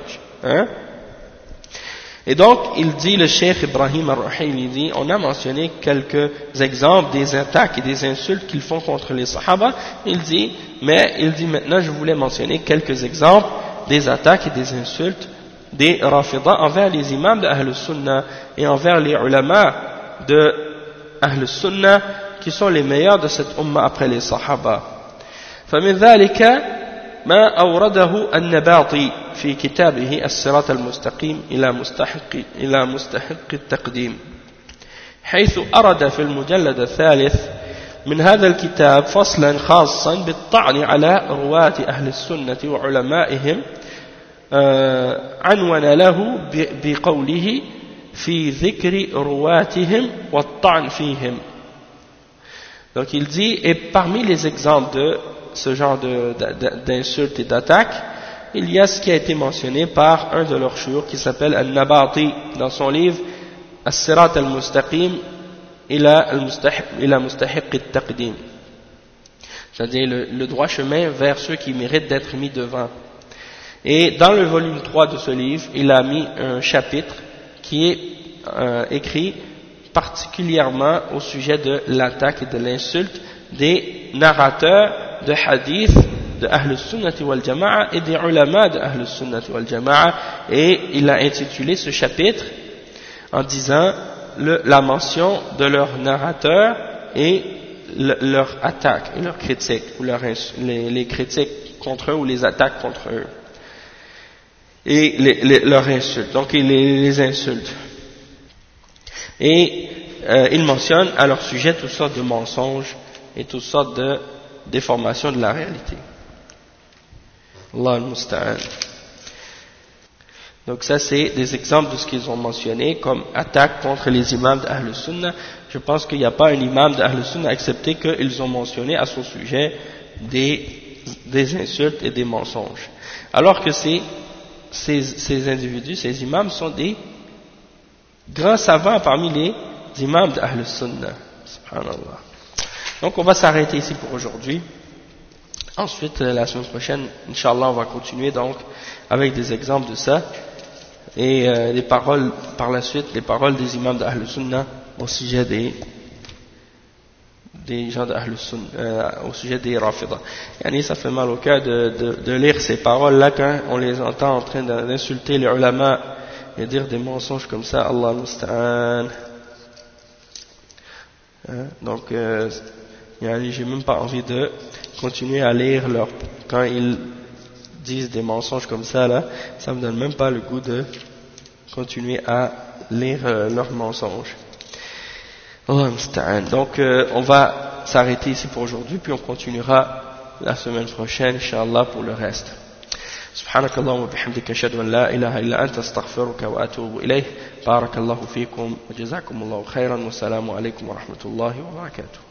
Et donc, il dit, le Cheikh Ibrahim al-Ruhayl, il dit, on a mentionné quelques exemples des attaques et des insultes qu'ils font contre les Sahaba. Il dit maintenant, je voulais mentionner quelques exemples des attaques et des insultes des Rafidah envers les imams d'Ahl Sunnah et envers les ulama de Ahl Sunnah qui sont les meilleurs de cette umma après les Sahaba. فمن ذلك ما أورده النباطي في كتابه الصراط المستقيم إلى مستحق التقديم، حيث أرد في المجلد الثالث من هذا الكتاب فصلا خاصا بالطعن على رواة أهل السنة وعلمائهم، عنون له بقوله في ذكر رواتهم والطعن فيهم. Donc il dit, et parmi les exemples de ce genre d'insultes et d'attaques, il y a ce qui a été mentionné par un de leurs shuyukh qui s'appelle Al-Nabati dans son livre As-Sirat al-Mustaqim ila Mustahiq al-Taqdim, c'est-à-dire le droit chemin vers ceux qui méritent d'être mis devant. Et dans le volume 3 de ce livre, il a mis un chapitre qui est écrit particulièrement au sujet de l'attaque et de l'insulte des narrateurs de hadith de Ahl Sunnah wal Jama'a et des ulama de Ahl Sunnah wal Jama'a, et il a intitulé ce chapitre en disant la mention de leurs narrateurs et leur attaque et leur critique, ou les critiques contre eux ou les attaques contre eux et leurs insultes, donc il les insulte. Et il mentionne à leur sujet toutes sortes de mensonges et toutes sortes de déformations de la réalité. Allah al-Musta'an. Donc ça c'est des exemples de ce qu'ils ont mentionné comme attaque contre les imams d'Ahl Sunnah. Je pense qu'il n'y a pas un imam d'Ahl Sunnah excepté qu'ils ont mentionné à son sujet des insultes et des mensonges. Alors que ces individus, ces imams sont des grands savants parmi les imams d'Ahl Sunnah. Subhanallah. Donc on va s'arrêter ici pour aujourd'hui. Ensuite, la semaine prochaine, Inch'Allah, on va continuer donc avec des exemples de ça et les paroles, par la suite, les paroles des imams d'Ahl Sunnah au sujet des gens d'Ahl Sunnah, au sujet des Rafidah. Yani, ça fait mal au cœur de lire ces paroles-là quand on les entend en train d'insulter les ulama et dire des mensonges comme ça. Allah musta'an. Donc, j'ai même pas envie de continuer à lire quand ils disent des mensonges comme ça là, ça me donne même pas le goût de continuer à lire leurs mensonges. Donc on va s'arrêter ici pour aujourd'hui, puis on continuera la semaine prochaine, Inch'Allah, pour le reste. سبحانك اللهم وبحمدك أشهد أن لا إله إلا أنت أستغفرك وأتوب إليه. بارك الله فيكم وجزاكم الله خيرا والسلام عليكم ورحمة الله وبركاته.